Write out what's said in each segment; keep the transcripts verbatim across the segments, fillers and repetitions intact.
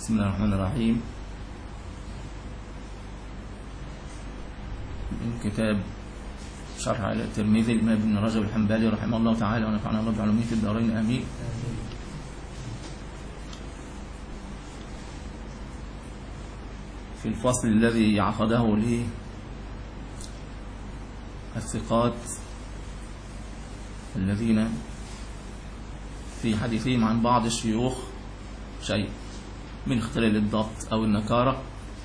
بسم الله الرحمن الرحيم. من كتاب شرح على الترمذي الإمام ابن رجب الحنبلي رحمه الله تعالى ونفعنا الله بعلومه في الدارين آمين. في الفصل الذي عقده للثقات الذين في حديثهم عن بعض الشيوخ شيء من اختلال الضبط أو النكارة،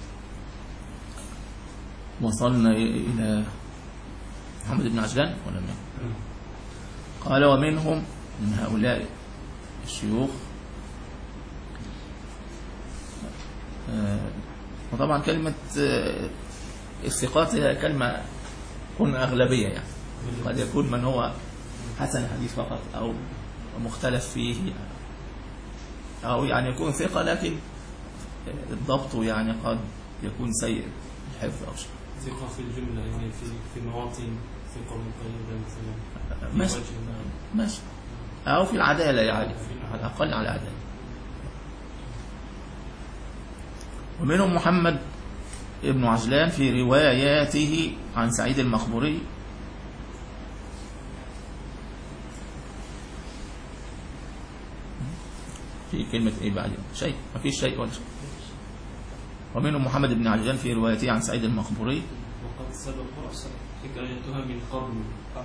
وصلنا إلى محمد بن عجلان ولا من؟ قال ومنهم من هؤلاء الشيوخ، وطبعا كلمة الثقات هي كلمة تكون أغلبية، يعني قد يكون من هو حسن الحديث فقط أو مختلف فيه، أو يعني يكون ثقة لكن الضبط يعني قد يكون سيء الحفظ أو شيء. ثقة في الجملة يعني في في مواطن ثقة مقيدة مثلا ماشي ماشي، أو في العدالة يعني على الأقل على العدالة. ومنهم محمد ابن عجلان في رواياته عن سعيد المخبوري في كلمة إيه بعد شيء؟ ما فيش شيء ولا شيء. ومنهم محمد بن عجلان في روايته عن سعيد المخبوري وقد سبق حكايتها من قبل.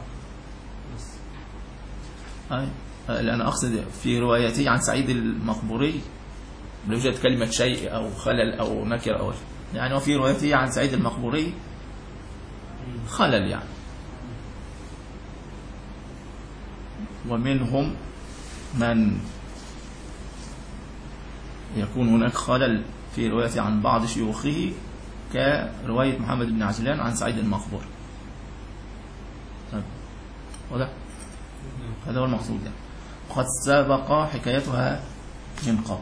أي لأن أقصد في روايته عن سعيد المخبوري لا يوجد كلمة شيء أو خلل أو نكر أو يعني، وفي روايته عن سعيد المخبوري خلل يعني. ومنهم من يكون هناك خلل في روايته عن بعض شيوخه كرواية محمد بن عجلان عن سعيد المخبوري. واضح؟ هذا هو المقصود يعني. وقد سبق حكايتها من قبل.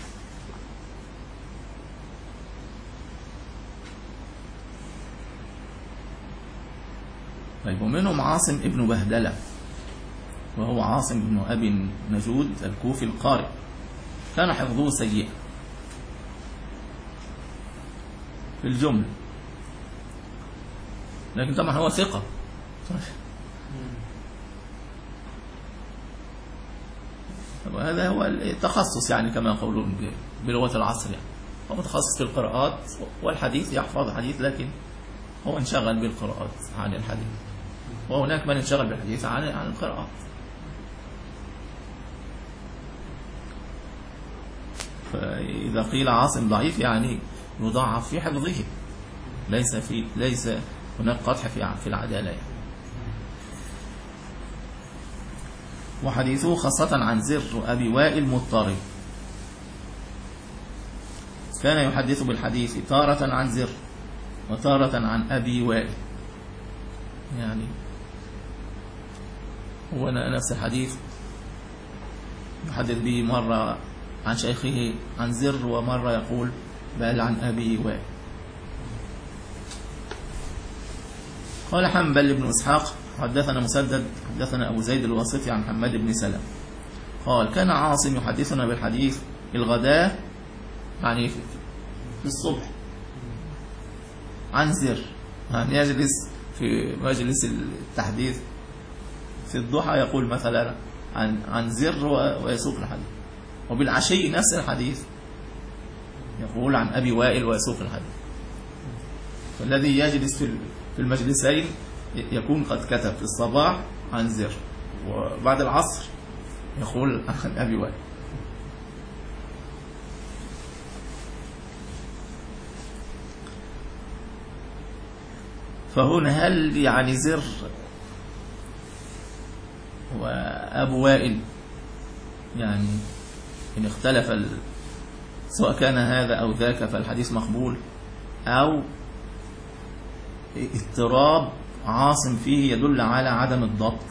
طيب ومنهم عاصم ابن بهدلة، وهو عاصم بن أبي نجود الكوفي القارئ، كان حفظه سيئا في الجملة، لكن طبعا هو ثقة. وهذا هو التخصص يعني كما يقولون بلغة العصر، يعني هو متخصص في القراءات والحديث، يحفظ الحديث لكن هو انشغل بالقراءات عن الحديث، وهناك من انشغل بالحديث عن عن القراءات. فإذا قيل عاصم ضعيف يعني يضاعف في حفظه، ليس في ليس هناك قدح في في العدالة يعني. وحديثه خاصة عن زر أبي وائل مضطرب، كان يحدث بالحديث تارة عن زر وتارة عن أبي وائل، يعني هو نفس الحديث يحدث به مرة عن شيخه عن زر ومرة يقول بل عن أبي وائل. قال حنبل بن إسحاق حدثنا مسدد حدثنا أبو زيد الواسطي عن حماد بن سلم قال كان عاصم يحدثنا بالحديث الغداء يعني في الصبح عن زر، يعني يجلس في مجلس التحديث في الضحى يقول مثلا عن عن زر ويسوق الحديث، وبالعشي نفس الحديث يقول عن أبي وائل ويسوق الحديث. فالذي يجلس في في المجلسين يكون قد كتب في الصباح عن زر، وبعد العصر يقول عن أبي وائل. فهنا هل يعني زر وأبو وائل يعني إن اختلف ال... سواء كان هذا أو ذاك فالحديث مقبول، أو اضطراب عاصم فيه يدل على عدم الضبط؟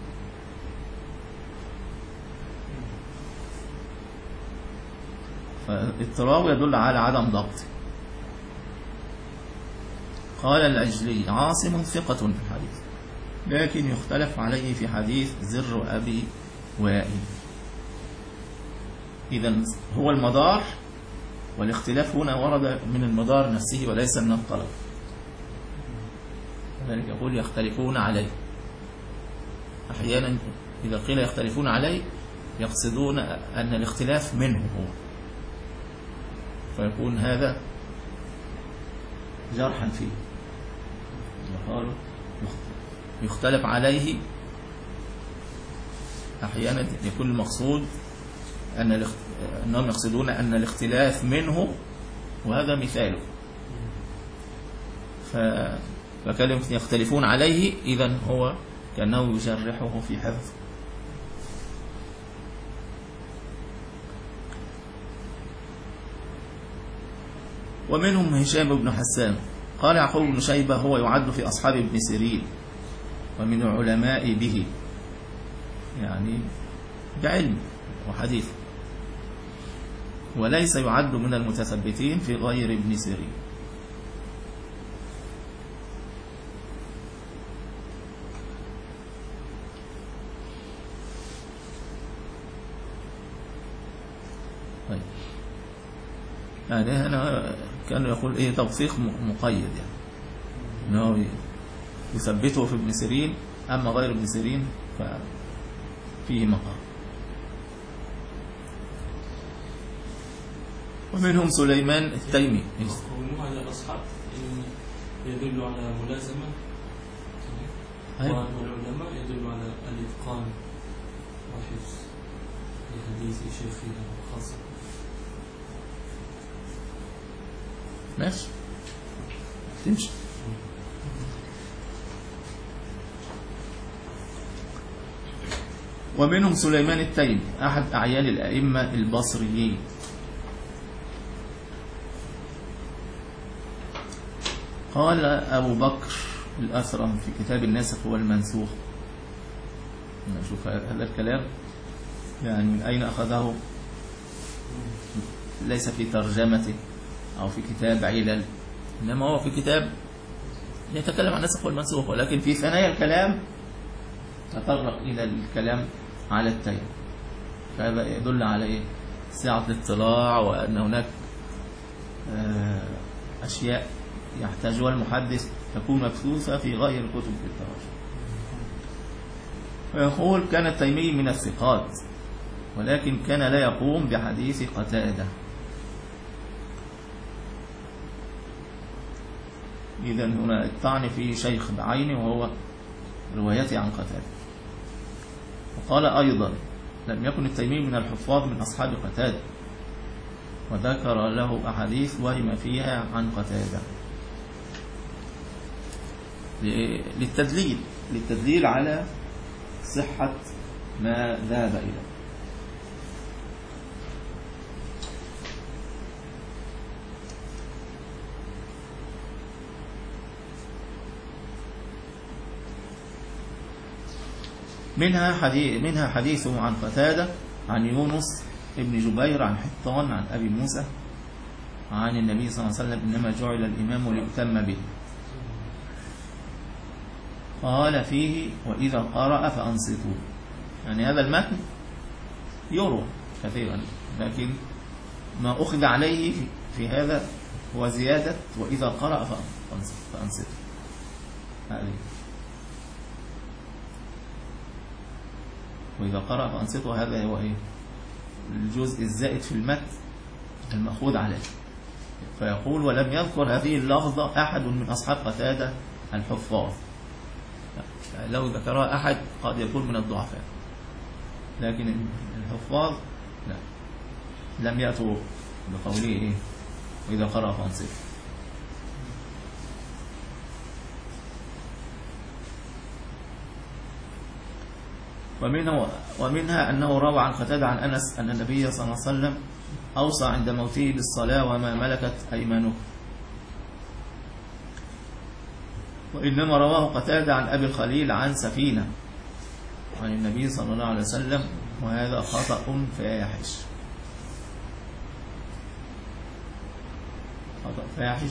فاضطراب يدل على عدم ضبط. قال العجلي عاصم ثقة في الحديث لكن يختلف عليه في حديث زر أبي وائل. إذن هو المدار والاختلاف هنا ورد من المدار نفسه وليس من الطلب، لذلك يقول يختلفون عليه. أحيانا إذا قيل يختلفون عليه يقصدون أن الاختلاف منه هو، فيكون هذا جرحا فيه. قالوا يختلف عليه، أحيانا يكون المقصود أن أنهم يقصدون أن الاختلاف منه، وهذا مثاله. فكلمة يختلفون عليه إذن هو كأنه يجرحه في حفظ. ومنهم هشام بن حسان. قال يعقوب بن شيبة هو يعد في أصحاب ابن سيرين ومن علماء به، يعني بعلم وحديث، وليس يعد من المتثبتين في غير ابن سيرين. طيب يعني هنا كانوا يقول ايه توثيق مقيد، يعني انه يثبته في ابن سيرين، اما غير ابن سيرين ففيه مقام. ومنهم سليمان التيمي. قولوا على الأصحاب يدل على ملازمة، والعلماء يدل على الإتقان وحفظ لحديث شيخنا خاصة. ماشي تمشي. ومنهم سليمان التيمي أحد أعيان الأئمة البصريين. قال أبو بكر الأثرم في كتاب الناسخ والمنسوخ، نشوف هذا الكلام يعني من أين أخذه، ليس في ترجمته أو في كتاب علل، إنما هو في كتاب يتكلم عن الناسخ والمنسوخ، ولكن في ثنايا الكلام تطرق إلى الكلام على التيم. فهذا يدل على إيه؟ سعة الاطلاع، وأن هناك أشياء يحتاجها المحدث تكون مبثوثة في غير كتب التراجم. ويقول كان التيمي من الثقات، ولكن كان لا يقوم بحديث قتادة. إذن هنا الطعن في شيخ بعينه وهو روايته عن قتادة. وقال أيضا لم يكن التيمي من الحفاظ من أصحاب قتادة، وذكر له أحاديث وهم فيها عن قتادة للتدليل للتدليل على صحة ما ذهب إليه. منها حديث منها حديثه عن قتادة عن يونس ابن جبير عن حطان عن أبي موسى عن النبي صلى الله عليه وسلم إنما جعل الإمام ليؤتم به. قال فيه وإذا قرأ فأنصتوا، يعني هذا المتن يروى كثيرا، لكن ما أخذ عليه في هذا هو زيادة وإذا قرأ فأنصتوا. هذه وإذا قرأ فأنصتوا هذا هو إيه؟ الجزء الزائد في المتن المأخوذ عليه. فيقول ولم يذكر هذه اللفظة أحد من أصحاب قتادة الحفاظ، لو ذكرها أحد قد يكون من الضعفاء، لكن الحفاظ لا، لم يأتوا بقوله إيه؟ وإذا قرأ فأنصتوا. ومنه ومنها أنه روى عن قتادة عن أنس أن النبي صلى الله عليه وسلم أوصى عند موته بالصلاة وما ملكت أيمانه. وإنما رواه قتادة عن أبي الخليل عن سفينة عن النبي صلى الله عليه وسلم، وهذا خطأ فاحش. خطأ فاحش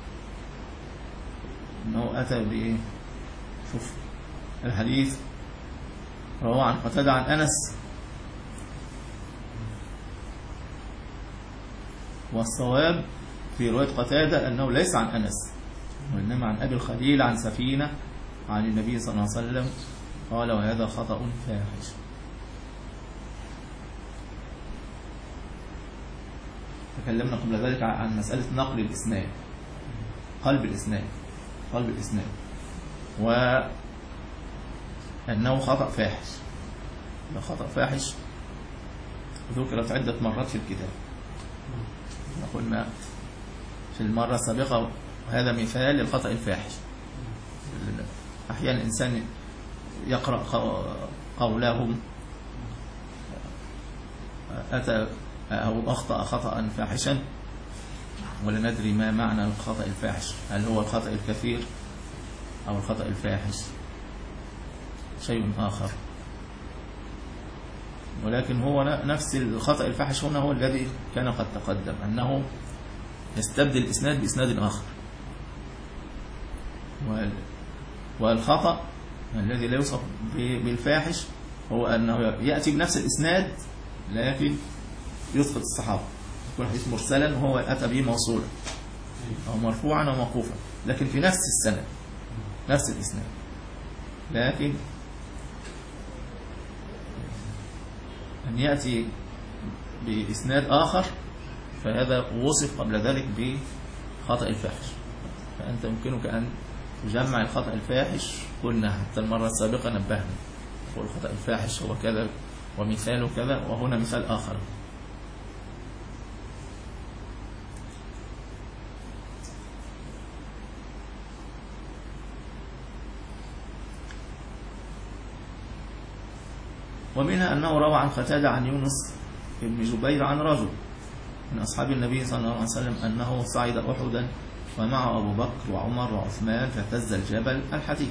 أنه أتى بإيه؟ شوف الحديث رواه عن قتادة عن أنس والصواب في رواية قتادة أنه ليس عن أنس وإنما عن أبي الخليل عن سفينة عن النبي صلى الله عليه وسلم قال وهذا خطأ فاحش. تكلمنا قبل ذلك عن مسألة نقل الإسناد، قلب الإسناد، قلب الإسناد، وأنه خطأ فاحش. خطأ فاحش ذكرت عدة مرات في الكتاب. قلنا في المرة السابقة هذا مثال للخطأ الفاحش. أحيانا الإنسان يقرأ قولهم أتى أو أخطأ خطأ فاحشا ولا ندري ما معنى الخطأ الفاحش، هل هو الخطأ الكثير أو الخطأ الفاحش شيء آخر. ولكن هو نفس الخطأ الفاحش هنا هو الذي كان قد تقدم، أنه يستبدل إسناد بإسناد آخر. والخطأ الذي لا يوصف بالفاحش هو أنه يأتي بنفس الإسناد لكن يسقط الصحابة، يكون حديث مرسلا وهو أتى به موصولا أو مرفوعا أو موقوفا، لكن في نفس السنة نفس الإسناد، لكن أن يأتي بإسناد آخر فهذا وصف قبل ذلك بخطأ الفاحش. فأنت يمكنك أن تجمع الخطأ الفاحش، قلنا حتى المرة السابقة نبهنا والخطأ الفاحش هو كذا ومثاله كذا، وهنا مثال آخر. ومنها أنه روى عن قتادة عن يونس بن جبير عن رجل من أصحاب النبي صلى الله عليه وسلم أنه صعد أحدا ومعه أبو بكر وعمر وعثمان فاهتز الجبل الحديث.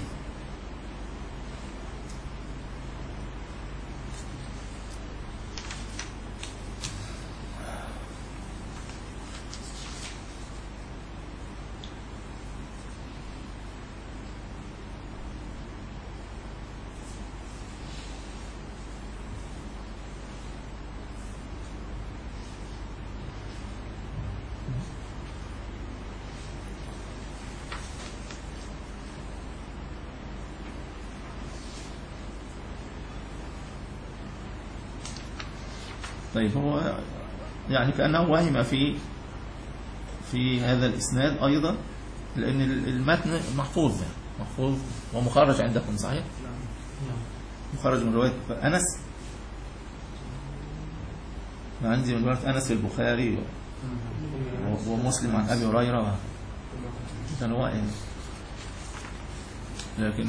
طيب هو يعني كأنه وهم في في هذا الإسناد أيضا، لأن المتن محفوظ يعني محفوظ ومخرج عندكم صحيح؟ مخرج من رواية أنس، عندي من رواية أنس في البخاري ومسلم عن أبي هريرة كان واحد، لكن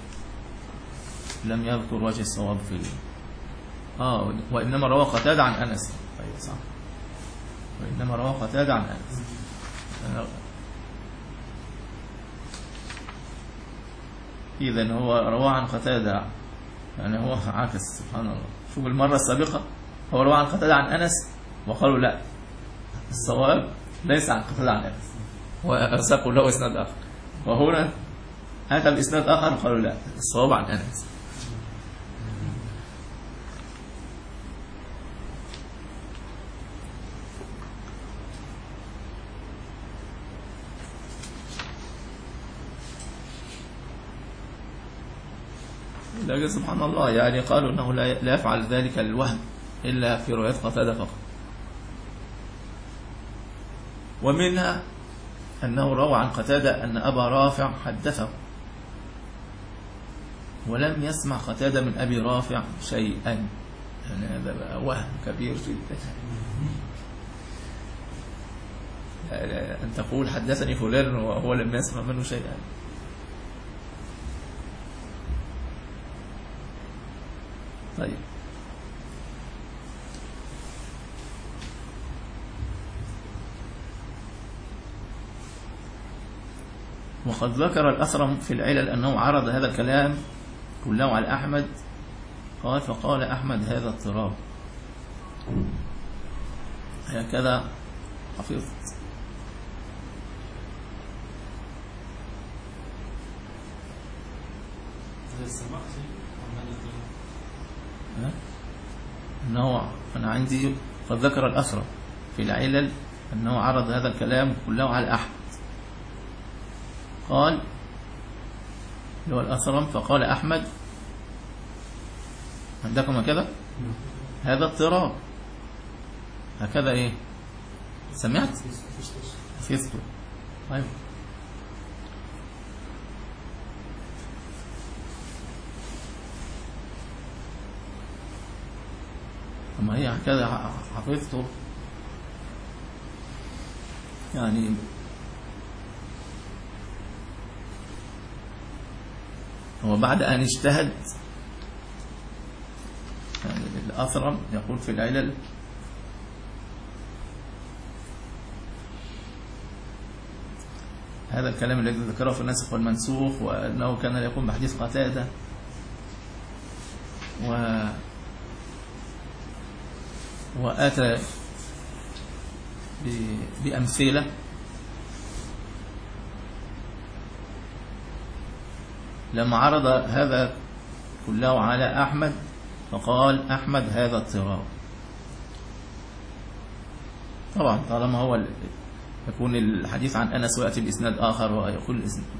لم يذكر وجه الصواب في آه وإنما روى قتادة عن أنس. أيوة صح، وإنما روى قتادة عن أنس. إذن هو روى عن قتادة، يعني هو عكس سبحان الله. شوف المرة السابقة هو روى عن قتادة عن أنس وقالوا لا الصواب ليس عن قتادة عن أنس وأرسقوا له إسناد آخر، وهنا أتى بإسناد آخر وقالوا لا الصواب عن أنس. لكن سبحان الله يعني قالوا أنه لا يفعل ذلك الوهم إلا في رواية قتادة فقط. ومنها أنه روى عن قتادة أن أبا رافع حدثه ولم يسمع قتادة من أبي رافع شيئا، يعني هذا بقى وهم كبير جدا. أن تقول حدثني فلان وهو لم يسمع منه شيئا. طيب وقد ذكر الأثرم في العلل أنه عرض هذا الكلام كله على أحمد، قال فقال أحمد هذا اضطراب، هكذا حفظت. أنه أنا عندي قد ذكر الأثرم في العلل أنه عرض هذا الكلام كله على أحمد. قال اللي هو الأثرم، فقال أحمد عندكم هكذا هذا اضطراب، هكذا إيه سمعت حفظته. طيب أما هي هكذا حفظته يعني هو بعد أن اجتهد يعني الأثرم يقول في العلل هذا الكلام الذي ذكره في الناسخ والمنسوخ، وأنه كان يقوم بحديث قتادة و وأتى بأمثلة لما عرض هذا كله على أحمد فقال أحمد هذا اضطراب. طبعا طالما هو يكون الحديث عن أنس ويأتي بإسناد آخر ويقول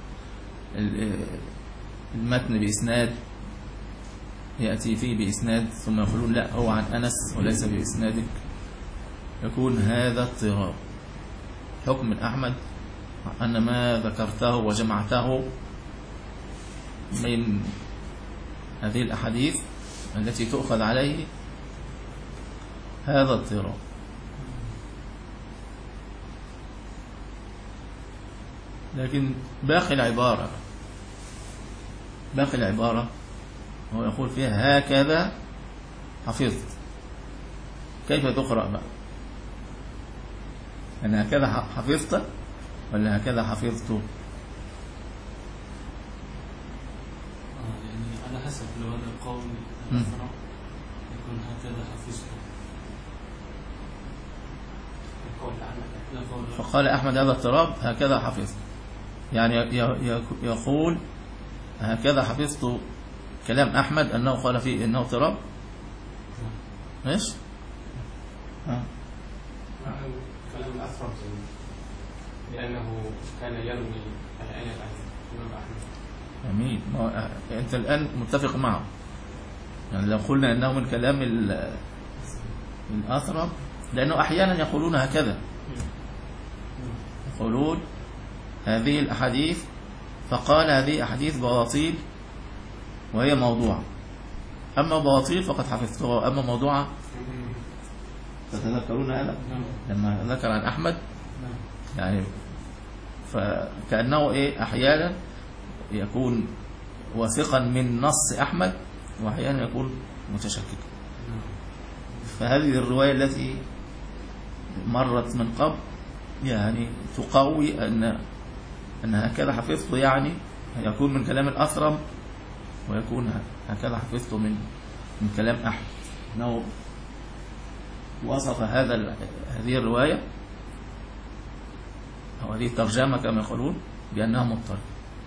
المتن بإسناد يأتي فيه بإسناد ثم يقولون لا هو عن أنس وليس بإسنادك، يكون هذا اضطراب. حكم أحمد أن ما ذكرته وجمعته من هذه الأحاديث التي تؤخذ عليه هذا اضطراب. لكن باقي العبارة باقي العبارة هو يقول فيها هكذا حفظت. كيف تقرأ بقى؟ أنا هكذا حفظت ولا هكذا حفظت؟ يعني على حسب، لو هذا القول الأثرم يكون هكذا حفظت. فقال أحمد هذا اضطراب هكذا حفظت، يعني يقول هكذا حفظت كلام أحمد أنه قال فيه أنه اضطراب. ماشي؟ ها كلام الأثرم لأنه كان يروي العلل عن الإمام أحمد. جميل. أنت الآن متفق معه، يعني لو قلنا أنه من كلام الأثرم، لأنه أحيانا يقولون هكذا، يقولون هذه الأحاديث فقال هذه أحاديث بواطيل وهي موضوعة، أما بواطيل فقد حفظتها وأما موضوعة. تتذكرون هذا لما ذكر عن أحمد؟ يعني فكأنه إيه أحيانا يكون واثقا من نص أحمد وأحيانا يكون متشككا. فهذه الرواية التي مرت من قبل يعني تقوي أن أن هكذا حفظته، يعني يكون من كلام الأثرم ويكون هكذا حفظته من من كلام أحمد، أنه وصف هذا هذه الرواية أو هذه الترجمة كما يقولون بأنها مضطربة.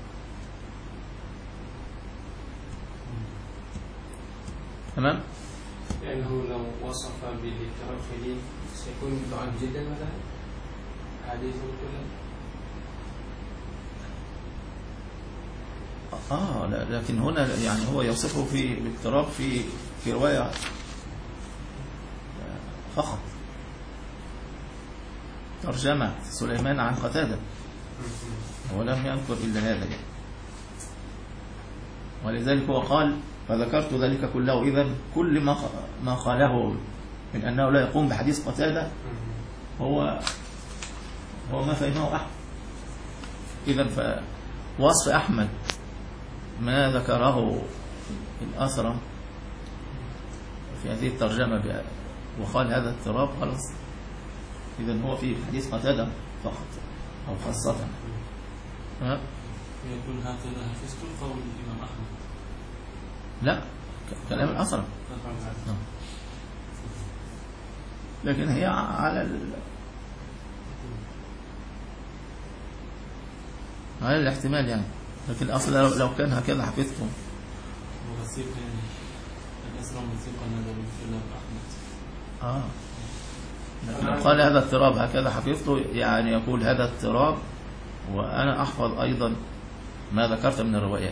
تمام؟ لأنه لو وصف بالاضطراب شديد سيكون ضعيف جدا مثلا حديثه كله. آه لا، لكن هنا يعني هو يوصفه في الاضطراب في في رواية فقط، ترجمة سليمان عن قتادة ولم يذكر إلا هذا يعني. ولذلك هو قال فذكرت ذلك كله. إذن كل ما ما قاله من أنه لا يقوم بحديث قتادة هو هو ما فهمه أحمد. إذن فوصف أحمد ما ذكره الأثرم في هذه الترجمة وقال هذا اضطراب خلاص، إذن هو في حديث قتادة فقط أو خاصة. ها؟ يقول هكذا حفظت قول الإمام أحمد. لا، كلام الأثرم. لكن هي على ال... على الاحتمال يعني، لكن الأصل لو كان هكذا حفظته. وثيق يعني الأثرم وثيق نظر في كلام أحمد. آه لو قال هذا اضطراب هكذا حفظته يعني يقول هذا اضطراب وأنا أحفظ أيضا ما ذكرت من الروايات،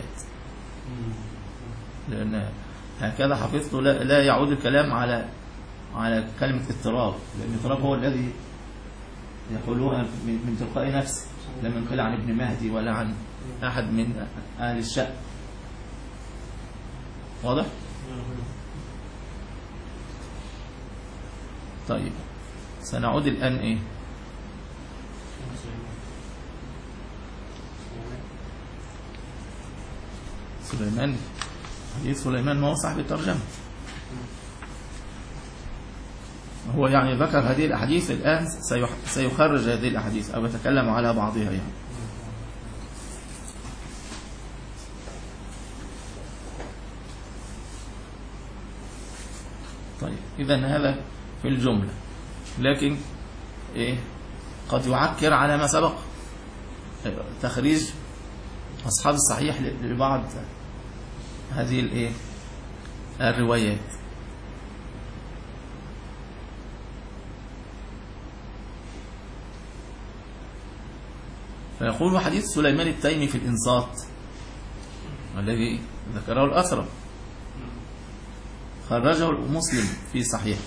لأن هكذا حفظته لا, لا يعود الكلام على على كلمة اضطراب، لأن الاضطراب هو الذي يقولوها من تلقاء نفسه، لم ينقل عن ابن مهدي ولا عن أحد من أهل الشأن. واضح؟ طيب سنعود الآن إيه؟ سليمان، حديث سليمان ما هو صاحب الترجمة، هو يعني ذكر هذه الأحاديث الآن سيخرج هذه الأحاديث أو يتكلم على بعضها يعني. طيب إذن هذا في الجملة، لكن إيه قد يعكر على ما سبق تخريج أصحاب الصحيح لبعض هذه الإيه الروايات. فيقول حديث سليمان التيمي في الإنصات الذي ذكره الأثرم خرجه مسلم في صحيح.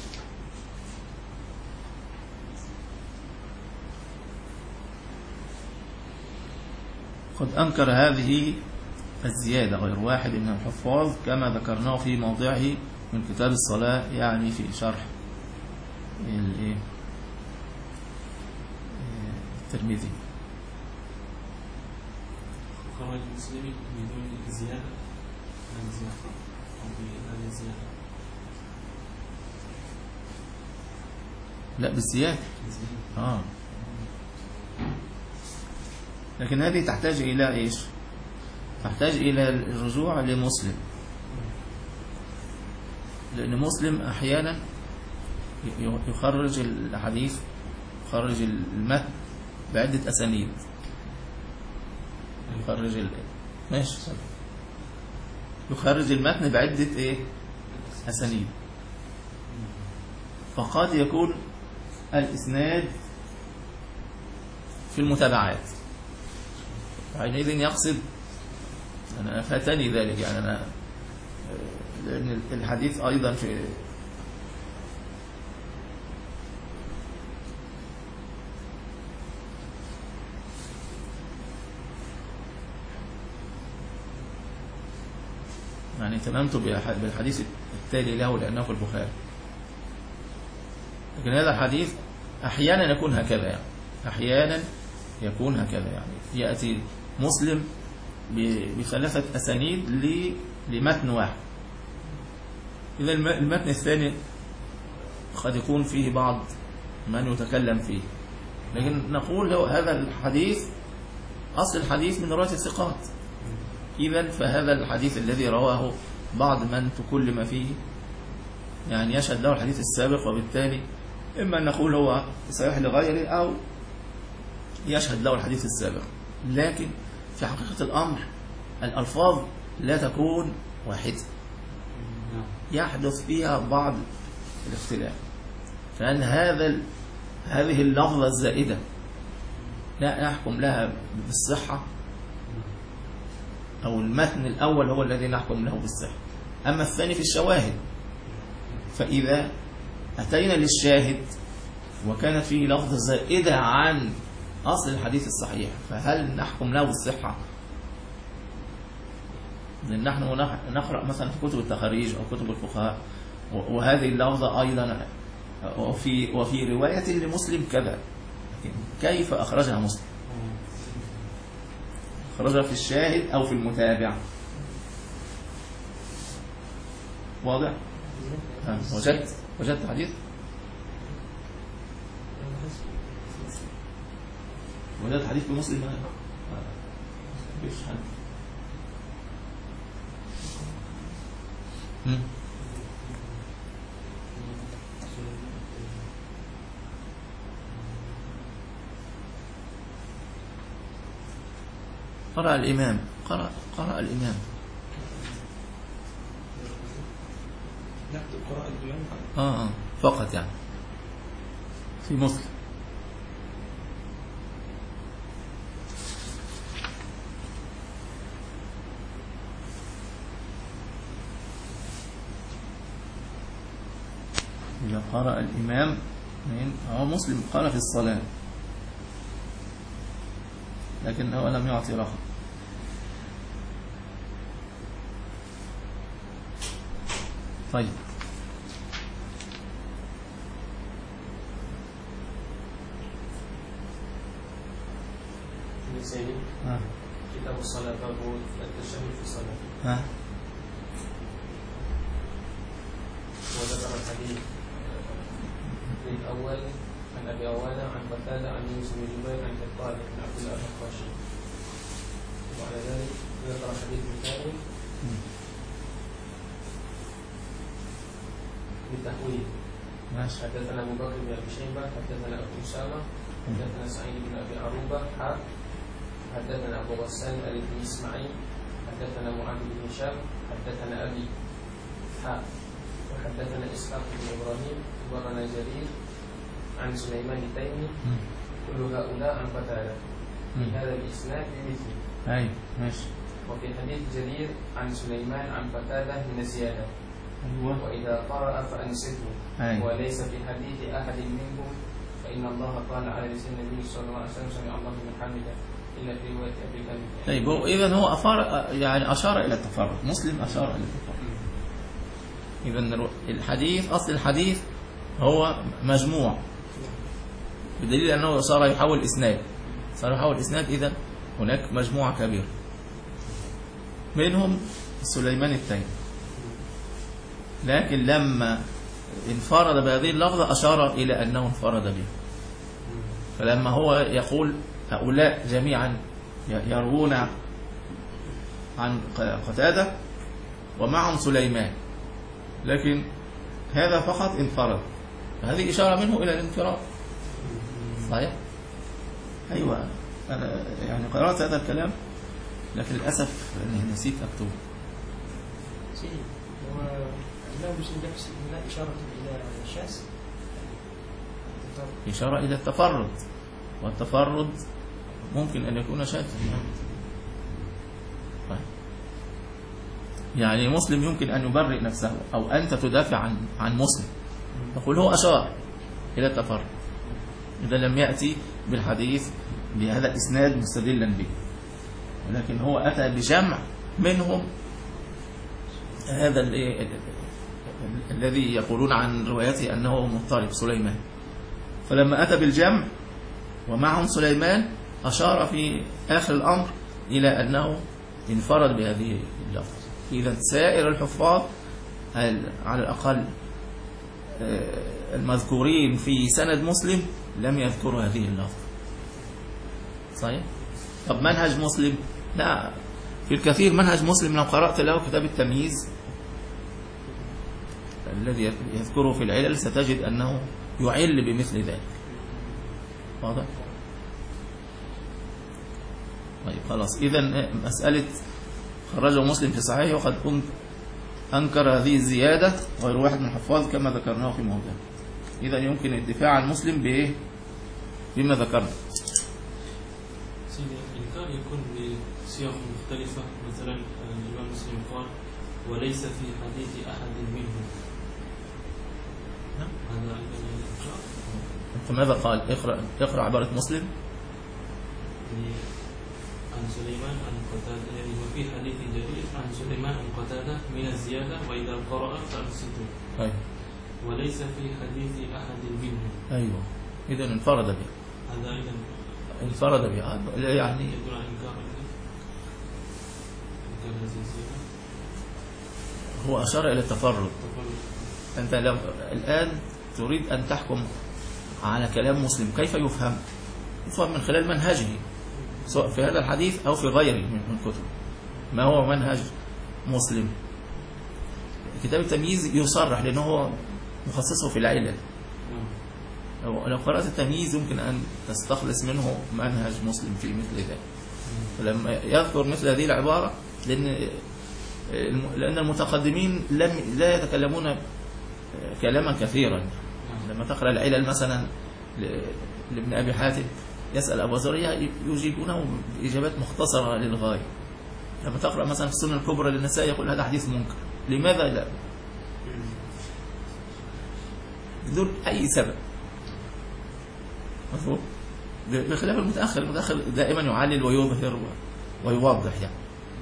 قد أنكر هذه الزيادة غير واحد من الحفاظ كما ذكرناه في موضعه من كتاب الصلاة، يعني في شرح الترمذي. خرج المسلم بدون زيادة عن زيادة أو بهذه الزيادة؟ لا بالزيادة. آه. لكن هذه تحتاج إلى إيش؟ تحتاج إلى الرجوع لمسلم، لأن مسلم أحيانا يخرج الحديث، يخرج المتن بعدة أسانيد، يخرج ال... ماشي يخرج المتن بعدة إيه؟ أسانيد، فقد يكون الإسناد في المتابعات، حينئذ يقصد، أنا فاتني ذلك يعني أنا، لأن الحديث أيضا في يعني تممت بالحديث التالي له لأنه في البخاري، لكن هذا الحديث أحيانا يكون هكذا يعني، أحيانا يكون هكذا يعني يأتي مسلم بثلاثة أسانيد لمتن واحد، إذا المتن الثاني قد يكون فيه بعض من يتكلم فيه، لكن نقول له هذا الحديث أصل الحديث من رواية الثقات، إذا فهذا الحديث الذي رواه بعض من تكلم فيه يعني يشهد له الحديث السابق، وبالتالي إما أن نقول هو صحيح لغيره أو يشهد له الحديث السابق، لكن في حقيقة الأمر الألفاظ لا تكون واحدة، يحدث فيها بعض الاختلاف، فأن هذا هذه اللفظة الزائدة لا نحكم لها بالصحة، أو المتن الأول هو الذي نحكم له بالصحة، أما الثاني في الشواهد، فإذا أتينا للشاهد وكانت فيه لفظة زائدة عن أصل الحديث الصحيح، فهل نحكم له بالصحة؟ لأن نحن نقرأ مثلا في كتب التخاريج أو كتب الفقهاء وهذه اللفظة أيضا وفي وفي رواية لمسلم كذا، كيف أخرجها مسلم؟ أخرجها في الشاهد أو في المتابع؟ واضح؟ وجدت وجدت حديث؟ وجدت حديث في مسلم؟ مفيش حديث. قرأ الإمام قرأ قرأ الإمام نكتب قراءة الإمام آه, آه فقط يعني في مسلم. إذا قرأ الإمام هو مسلم قال في الصلاة لكن هو لم يعطي رقم. طيب Ini ها kitab salat babu at-tashahhud fi salat. ها وذكر الحديث الأول عن أبي عوانة عن قتادة عن يونس بن جبير عن حطان بن عبد الله الرقاشي. وعلى ذلك ذكر حديث الثاني بالتحويل. ماشي. حدثنا أبو بكر بن أبي شيبة حدثنا أبو أسامة حدثنا سعيد بن أبي عروبة حا حدثنا أبو غسان بن إسماعيل حدثنا معاذ بن هشام حدثنا أبي حا وحدثنا إسحاق بن إبراهيم أخبرنا جرير عن سليمان التيمي كل هؤلاء عن قتادة في هذا الإسناد بمثله. أي ماشي. وفي حديث جرير عن سليمان عن قتادة من الزيادة. أيوة. وإذا قرأ فأنصته أي. وليس في حديث أحد منهم فإن الله قال على لسان النبي صلى الله عليه وسلم سمع الله لمن حمده إلا في رواية أبي بكر. طيب هو إذا هو أفار يعني أشار إلى التفرد. مسلم أشار إلى التفرد. إذا الحديث أصل الحديث هو مجموع بدليل أنه صار يحول إسناد صار يحول إسناد إذا هناك مجموعة كبيرة منهم سليمان التيمي لكن لما انفرد بهذه اللفظة أشار إلى أنه انفرد به. فلما هو يقول هؤلاء جميعا يروون عن قتادة ومعهم سليمان لكن هذا فقط انفرد هذه إشارة منه إلى الانفراد. صحيح؟ أيوة أنا يعني قرأت هذا الكلام لكن للأسف أني نسيت أكتبه. سيدي هو الإمام مسلم نفسه هنا إشارة إلى الشاذ إشارة إلى التفرد والتفرد ممكن أن يكون شاذا. يعني مسلم يمكن أن يبرئ نفسه أو أنت تدافع عن عن مسلم تقول هو أشار إلى التفرد إذا لم يأتي بالحديث بهذا الإسناد مستدلا به ولكن هو أتى بجمع منهم هذا الذي يقولون عن روايته أنه مضطرب سليمان فلما أتى بالجمع ومعهم سليمان أشار في آخر الأمر إلى أنه انفرد بهذه اللفظ. إذا سائر الحفاظ على الأقل المذكورين في سند مسلم لم يذكروا هذه اللفظ. صحيح؟ طب منهج مسلم لا في الكثير منهج مسلم لو قرأت له كتاب التمييز الذي يذكره في العلل ستجد أنه يعل بمثل ذلك. واضح؟ طيب خلاص إذن مسألة خرجه مسلم في صحيحه وقد أنكر هذه الزيادة غير واحد من الحفاظ كما ذكرناه في موضع. إذا يمكن الدفاع عن مسلم بإيه؟ بما ذكرنا. سيدي الإنكار يكون بصيغ مختلفة مثلا الإمام مسلم قال وليس في حديث أحد منهم هذا أيضا الإنكار. أنت ماذا قال؟ اقرأ اقرأ عبارة مسلم عن سليمان عن قتادة يعني وفي حديث جديد عن سليمان عن قتادة من الزيادة وإذا قرأ فأنصتوا. أيوه. وليس في حديث أحد منهم. أيوه. إذا انفرد به. هذا أيضا انفرد به يعني يدل على إنكار إنكار هذه الزيادة. هو أشار إلى التفرد. أنت لو الآن تريد أن تحكم على كلام مسلم كيف يفهم؟ يفهم من خلال منهجه سواء في هذا الحديث أو في غيره من الكتب. ما هو منهج مسلم؟ كتاب التمييز يصرح لأنه هو مخصصه في العلل. لو قرأت التمييز يمكن أن تستخلص منه منهج مسلم في مثل ذلك. فلما يذكر مثل هذه العبارة لأن لأن المتقدمين لم لا يتكلمون كلاما كثيرا. لما تقرأ العلل مثلا لابن أبي حاتم يسأل أبو زرية يجيبونه بإجابات مختصرة للغاية. لما تقرأ مثلا في السنة الكبرى للنساء يقول هذا حديث منكر، لماذا؟ لا، بدون أي سبب. مفهوم؟ بخلاف المتأخر، المتأخر دائما يعلل ويظهر ويوضح يعني.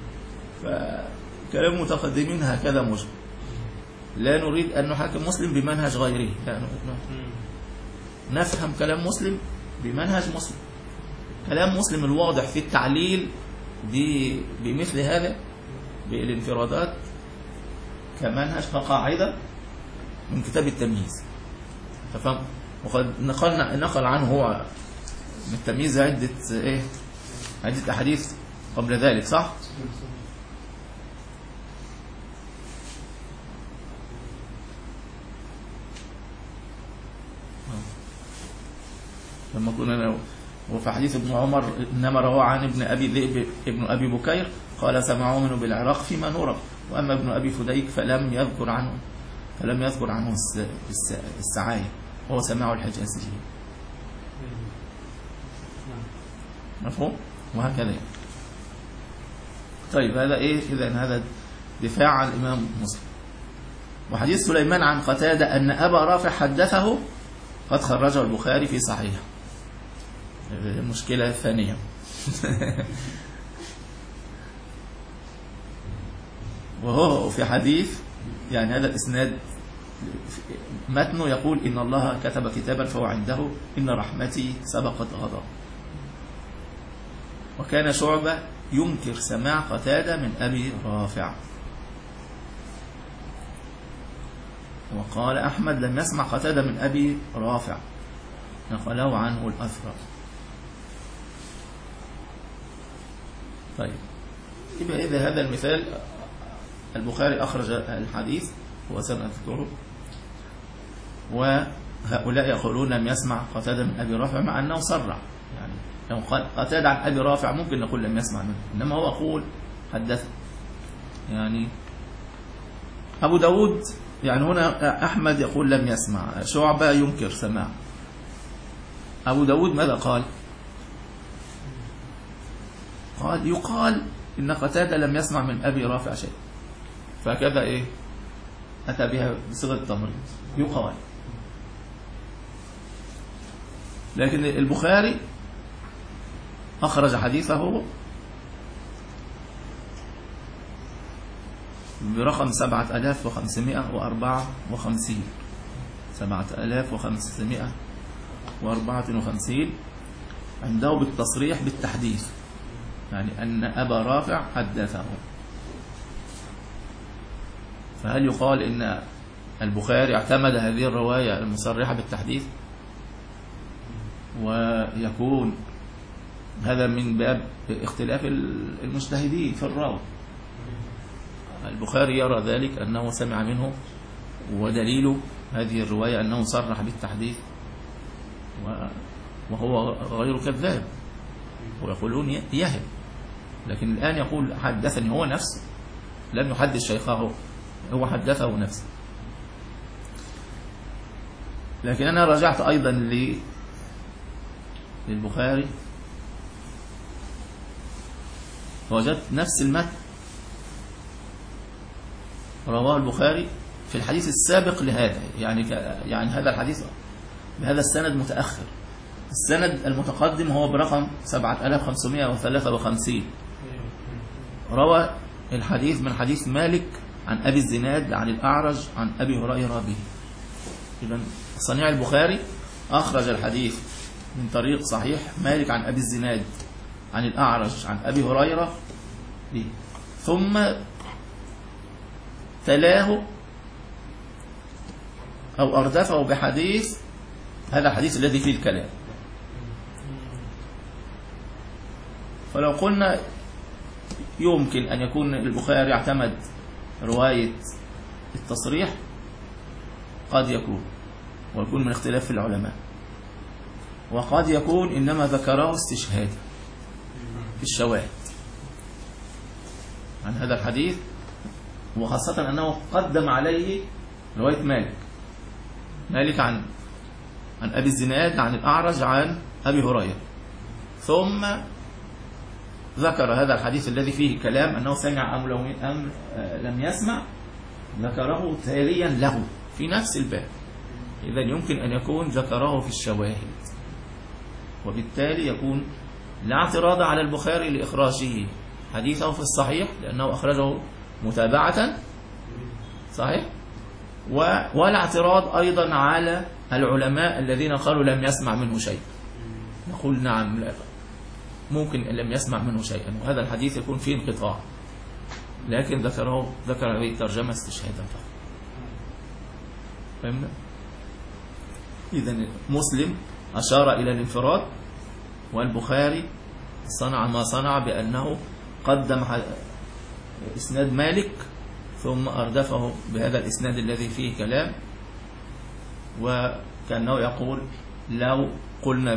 فكلام المتقدمين هكذا مجمل. لا نريد أن نحاكم مسلم بمنهج غيره، يعني نفهم كلام مسلم بمنهج مسلم. كلام مسلم الواضح في التعليل بمثل هذا بالانفرادات كمنهج كقاعدة من كتاب التمييز. تفهم؟ وقد نقلنا نقل عنه هو من التمييز عدة ايه عدة أحاديث قبل ذلك، صح؟ لما كنا وفي حديث ابن عمر إنما روى عن ابن أبي ذئب ابن أبي بكير قال سمعه منه بالعراق فيما نرى، وأما ابن أبي فديك فلم يذكر عنه فلم يذكر عنه السعاية، وهو سماع الحجازي. مفهوم؟ وهكذا. طيب هذا إيه؟ إذن هذا دفاع عن الإمام مسلم. وحديث سليمان عن قتادة أن أبا رافع حدثه قد خرجه البخاري في صحيح. المشكلة الثانية وهو في حديث يعني هذا الإسناد متنه يقول إن الله كتب كتابا فهو عنده إن رحمتي سبقت غضب. وكان شعبة ينكر سماع قتادة من أبي رافع، وقال أحمد لم يسمع قتادة من أبي رافع، نقله عنه الأثرى. طيب يبقى إذا هذا المثال البخاري أخرج الحديث وسنذكره، وهؤلاء يقولون لم يسمع قتادة من أبي رافع مع أنه صرح. يعني لو قال قتادة عن أبي رافع ممكن نقول لم يسمع منه، إنما هو أقول حدث. يعني أبو داود يعني هنا أحمد يقول لم يسمع، شعبة ينكر سماع. أبو داود ماذا قال؟ قال يقال إن قتادة لم يسمع من أبي رافع شيء، فكذا إيه أتى بها بصيغة التمريض يقال. لكن البخاري أخرج حديثه برقم سبعة آلاف وخمسمائة وأربعة وخمسين سبعة آلاف وخمسمائة وأربعة وخمسين عنده بالتصريح بالتحديث، يعني أن أبا رافع حدثه. فهل يقال إن البخاري اعتمد هذه الرواية المصرحة بالتحديث، ويكون هذا من باب اختلاف المجتهدين في الراوي؟ البخاري يرى ذلك أنه سمع منه، ودليل هذه الرواية أنه صرح بالتحديث وهو غير كذاب، ويقولون يهم. لكن الآن يقول حدثني هو نفسه، لم يحدث شيخه، هو حدثه نفسه. لكن أنا رجعت أيضا للبخاري وجدت نفس المتن رواه البخاري في الحديث السابق لهذا، يعني يعني هذا الحديث بهذا السند متأخر. السند المتقدم هو برقم سبعة آلاف وخمسمائة وثلاثة وخمسين، روى الحديث من حديث مالك عن أبي الزناد عن الأعرج عن أبي هريرة به. إذن صنيع البخاري أخرج الحديث من طريق صحيح مالك عن أبي الزناد عن الأعرج عن أبي هريرة به، ثم تلاه أو أردفه بحديث هذا الحديث الذي فيه الكلام. فلو قلنا يمكن أن يكون البخاري اعتمد رواية التصريح، قد يكون، ويكون من اختلاف في العلماء، وقد يكون إنما ذكره استشهادا في الشواهد عن هذا الحديث، وخاصة أنه قدم عليه رواية مالك مالك عن عن أبي الزناد عن الأعرج عن أبي هريرة، ثم ذكر هذا الحديث الذي فيه كلام أنه سمع أم لم يسمع، ذكره تاليا له في نفس الباب. إذن يمكن أن يكون ذكره في الشواهد، وبالتالي يكون لا اعتراض على البخاري لإخراجه حديثه في الصحيح لأنه أخرجه متابعة صحيح، ولا اعتراض أيضا على العلماء الذين قالوا لم يسمع منه شيء. نقول نعم لا ممكن أن لم يسمع منه شيئا، وهذا الحديث يكون فيه انقطاع، لكن ذكره ذكر هذه الترجمة استشهادا فقط. فهمنا؟ إذن مسلم أشار إلى الانفراد، والبخاري صنع ما صنع بأنه قدم إسناد مالك ثم أردفه بهذا الإسناد الذي فيه كلام، وكأنه يقول لو قلنا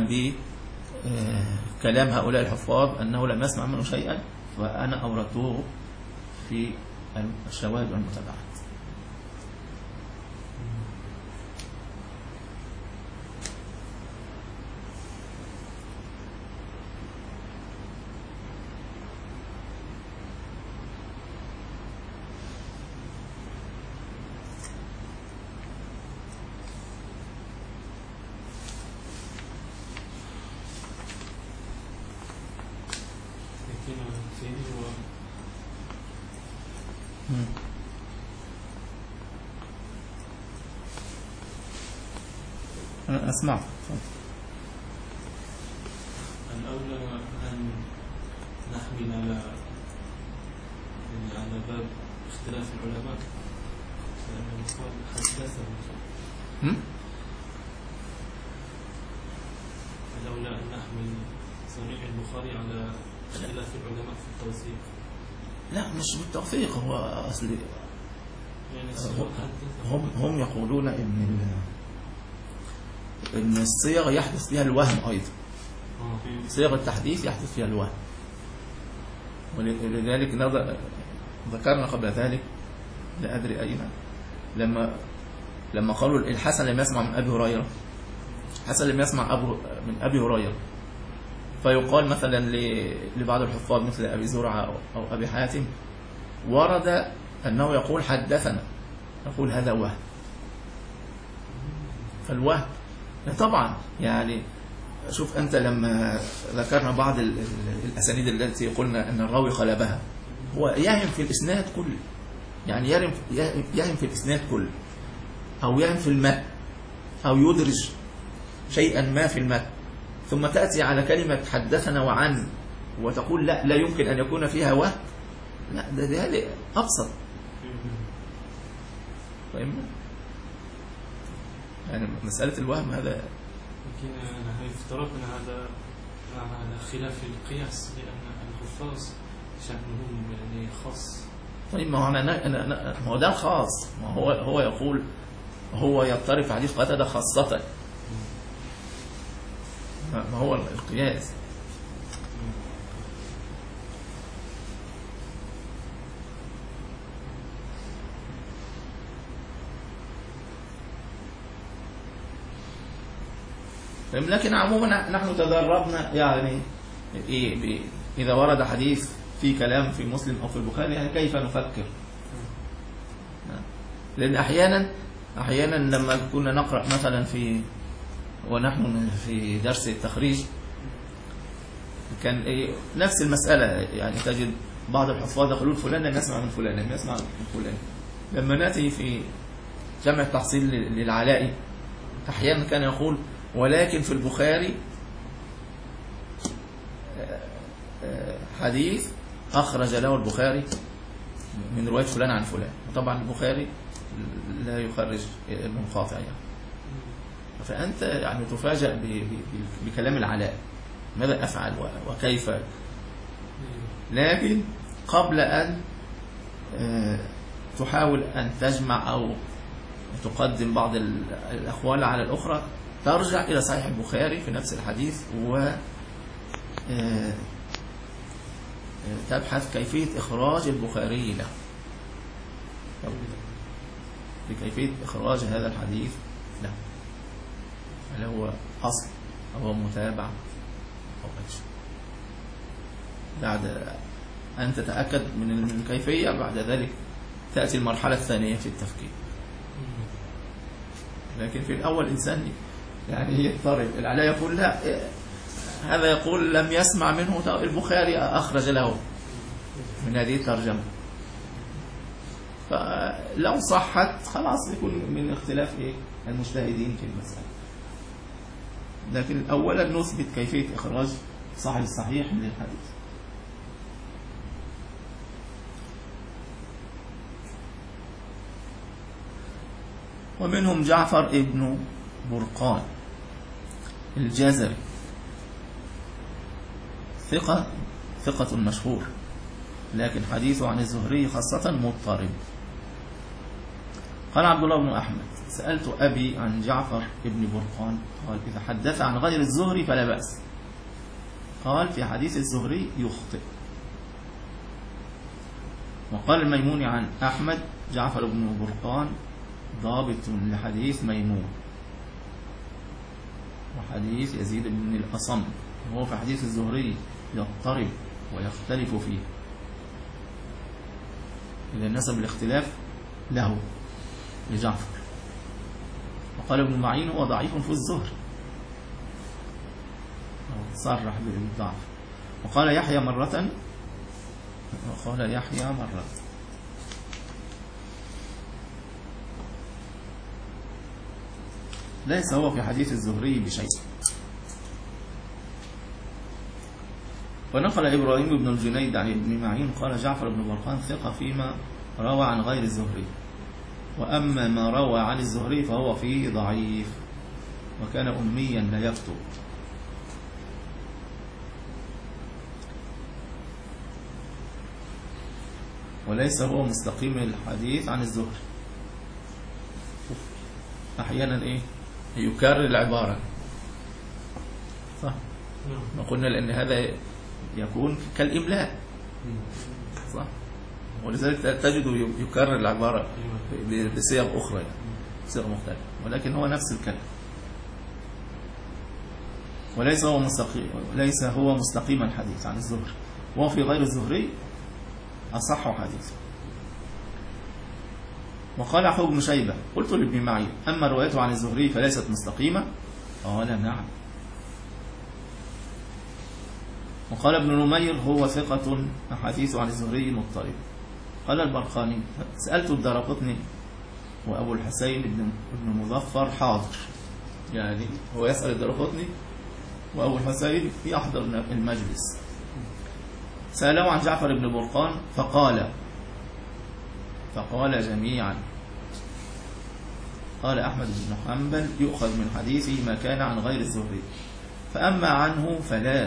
بكلام هؤلاء الحفاظ أنه لم يسمع منه شيئا فأنا أوردته في الشواهد والمتابعات. أنا أسمع. الأولى أن نحمل على على باب اختلاف العلماء، لأنه قال حدثنا. الأولى أن نحمل صنيع البخاري على اختلاف العلماء في التوثيق. لا مش بالتوثيق، هو أصل يعني هم هم يقولون إن إن الصيغ يحدث فيها الوهم أيضا، صيغ التحديث يحدث فيها الوهم، ولذلك ذكرنا قبل ذلك لا أدري أين لما لما قالوا الحسن لم يسمع من أبي هريرة، الحسن لم يسمع أبو من أبي هريرة، فيقال مثلا لبعض الحفاظ مثل أبي زرعة أو أبي حاتم ورد أنه يقول حدثنا، يقول هذا وهم. فالوهم طبعا يعني شوف أنت لما ذكرنا بعض الأسانيد التي قلنا أن الراوي قلبها، هو يهم في الإسناد كله، يعني يهم في الإسناد كله، أو يهم في المتن، أو يدرج شيئا ما في المتن، ثم تأتي على كلمة حدثنا وعن وتقول لا لا يمكن أن يكون فيها وهم. لا ده هذا أبسط. فهمنا؟ يعني مسألة الوهم هذا لكن نحن افترضنا هذا على خلاف القياس، لأن الحفاظ شأنهم يعني خاص. طيب ما هو أنا أنا أنا ما هو ده خاص، ما هو هو يقول هو يضطرب في حديث قتادة خاصة، ما هو القياس. لكن عموما نحن تدربنا يعني إيه إذا ورد حديث في كلام في مسلم أو في البخاري يعني كيف نفكر، لأن أحيانا أحيانا لما كنا نقرأ مثلا في ونحن في درس التخريج كان إيه نفس المسألة، يعني تجد بعض الحفاظ يقولون فلان لم يسمع من فلان لم يسمع من فلان. لما نأتي في جمع التحصيل للعلائي أحيانا كان يقول ولكن في البخاري حديث أخرج له البخاري من رواية فلان عن فلان، وطبعا البخاري لا يخرج المنقاطع يعني. فأنت يعني تفاجأ بكلام العلاء ماذا أفعل وكيف، لكن قبل أن تحاول أن تجمع أو تقدم بعض الأقوال على الأخرى ترجع إلى صحيح البخاري في نفس الحديث و تبحث كيفية إخراج البخاري له، بكيفية إخراج هذا الحديث له. هل هو أصل أو هو متابع أو غش. بعد أن تتأكد من الكيفية بعد ذلك تأتي المرحلة الثانية في التفكير. لكن في الأول إنسان يعني يضطرب، العلاء يقول لا، هذا يقول لم يسمع منه، البخاري أخرج له من هذه الترجمة، فلو صحت خلاص يكون من اختلاف إيه المجتهدين في المسألة. لكن أولا نثبت كيفية إخراج صاحب الصحيح من الحديث. ومنهم جعفر ابن برقان الجزري، ثقة ثقة مشهور، لكن حديثه عن الزهري خاصة مضطرب. قال عبد الله بن أحمد: سألت أبي عن جعفر ابن برقان، قال: إذا حدث عن غير الزهري فلا بأس. قال: في حديث الزهري يخطئ. وقال الميموني عن أحمد: جعفر بن برقان ضابط لحديث ميمون وحديث يزيد بن الأصم، وهو في حديث الزهري يضطرب ويختلف فيه، إذا نسب الاختلاف له لجعفر. وقال ابن معين: هو ضعيف في الزهر، صرح بالضعف. وقال يحيى مرة وقال يحيى مرة ليس هو في حديث الزهري بشيء. ونقل إبراهيم بن الجنيد عن ابن معين قال: جعفر بن برقان ثقة فيما روى عن غير الزهري، وأما ما روى عن الزهري فهو فيه ضعيف، وكان أميا لا يكتب. وليس هو مستقيم الحديث عن الزهري. أحيانا إيه يكرر العبارة، صح؟ ما قلنا لأن هذا يكون كالإملاء، صح؟ ولذلك تجد يكرر العبارة بصيغ أخرى، يعني بصيغ مختلفة، ولكن هو نفس الكلام. وليس هو مستقيم ليس هو مستقيم الحديث عن الزهري، وهو في غير الزهري أصح حديث. وقال حب بن شيبة: قلت لابن معين: أما روايته عن الزهري فليست مستقيمة؟ قال: نعم. وقال ابن نمير: هو ثقة أحاديث عن الزهري مضطرب. قال البرقاني: سألت الدارقطني وأبو الحسين بن مظفر حاضر، يعني هو يسأل الدارقطني وأبو الحسين يحضر المجلس. سألوا عن جعفر بن برقان فقال فقال جميعا. قال أحمد بن حنبل: يؤخذ من حديثه ما كان عن غير الزهري، فأما عنه فلا.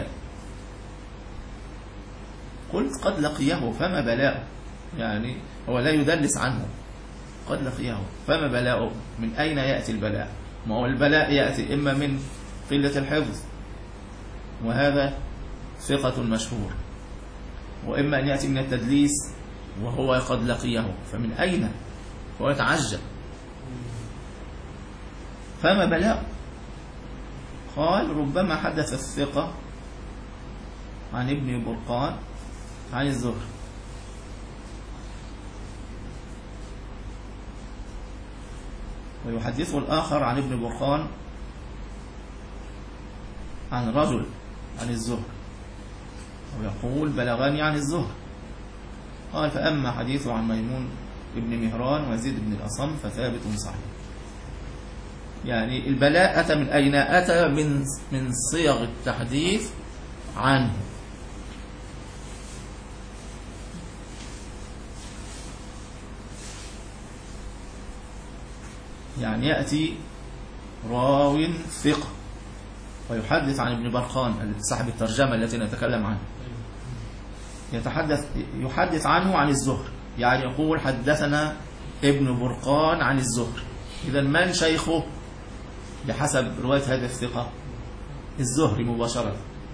قلت: قد لقيه فما بلاؤه، يعني هو لا يدلس عنه، قد لقيه فما بلاؤه. من أين يأتي البلاء؟ ما هو البلاء يأتي إما من قلة الحفظ، وهذا ثقة مشهور، وإما أن يأتي من التدليس وهو قد لقيه، فمن أين؟ هو يتعجب. فما بلاء؟ قال: ربما حدث الثقة عن ابن برقان عن الزهري، ويحدثه الآخر عن ابن برقان عن رجل عن الزهري، ويقول: بلغني عن الزهري. قال: فأما حديثه عن ميمون ابن مهران وزيد بن الأصم فثابت صحيح. يعني البلاء أتى من أين؟ أتى من من صيغ التحديث عنه. يعني يأتي راو ثقة ويحدث عن ابن برقان صاحب الترجمة التي نتكلم عنها، يتحدث يحدث عنه عن الزهري، يعني يقول: حدثنا ابن برقان عن الزهري. إذا من شيخه بحسب رواية هذا الثقة؟ الزهري مباشرة،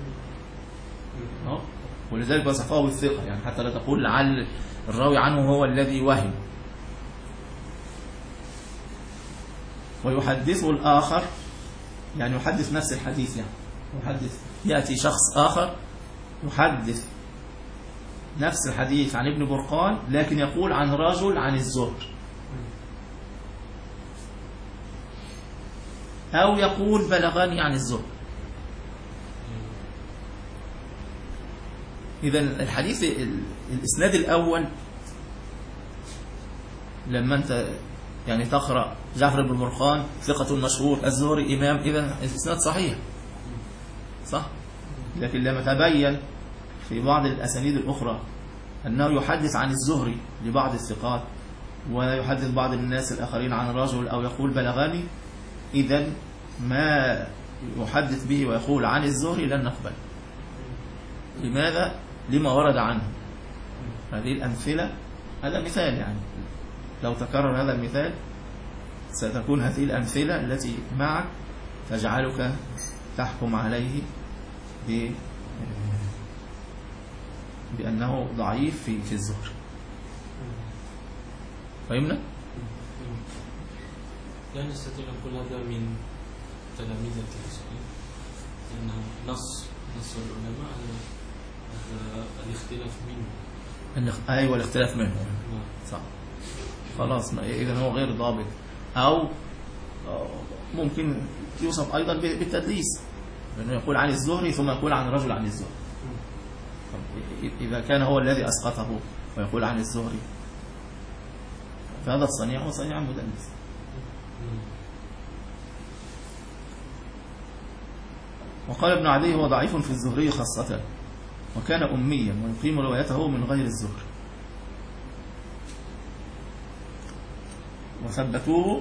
ولذلك وصفه بالثقة، يعني حتى لا تقول لعل الراوي عنه هو الذي وهم. ويحدثه الآخر يعني يحدث نفس الحديث، يعني يحدث، يأتي شخص آخر يحدث نفس الحديث عن ابن برقان لكن يقول عن رجل عن الزهري، أو يقول بلغني عن الزهري. إذا الحديث الإسناد الأول لما أنت يعني تقرأ جعفر بن برقان ثقة مشهور الزهري إمام، إذا الإسناد صحيح صح. لكن لما تبين في بعض الأسانيد الأخرى أنه يحدث عن الزهري لبعض الثقات ويحدث بعض الناس الآخرين عن رجل أو يقول بلغني، إذا ما يحدث به ويقول عن الزهري لن نقبل. لماذا؟ لما ورد عنه. هذه الأمثلة، هذا مثال، يعني لو تكرر هذا المثال ستكون هذه الأمثلة التي معك تجعلك تحكم عليه ب بأنه ضعيف في في الزهر. فهمنا؟ لا نستطيع أن نقول هذا من تلاميذ التفسير، لأنه نص نص العلماء على الاختلاف منه. أيوة الاختلاف منه صح. خلاص، إذا هو غير ضابط، أو ممكن يوصف أيضا بالتدليس، لأنه يقول عن الزهري ثم يقول عن رجل عن الزهري. إذا كان هو الذي أسقطه ويقول عن الزهري فهذا الصنيع هو صنيع مدلس. وقال ابن عدي هو ضعيف في الزهري خاصة، وكان أميا ويقيم روايته من غير الزهر، وثبتوه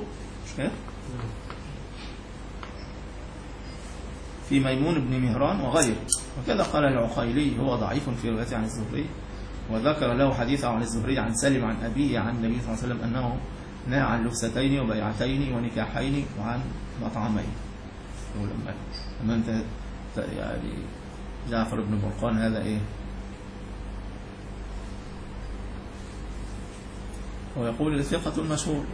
في ميمون بن مهران وغيره. وكذا قال العقيلي هو ضعيف في روايته عن الزهري، وذكر له حديثه عن الزهري عن سالم عن أبيه عن النبي صلى الله عليه وسلم أنه نهى عن لبستين وبيعتين ونكاحين وعن مطعمين. لما أنت يعني جعفر بن برقان هذا إيه؟ ويقول الثقة المشهور،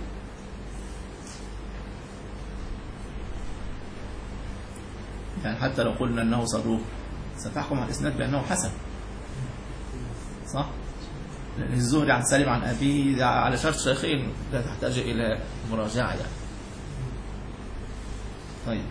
يعني حتى لو قلنا أنه صدوق ستحكم على الإسناد بأنه حسن صح؟ لأن الزهري عن سالم عن أبيه على شرط شيخين لا تحتاج إلى مراجعة يعني. طيب،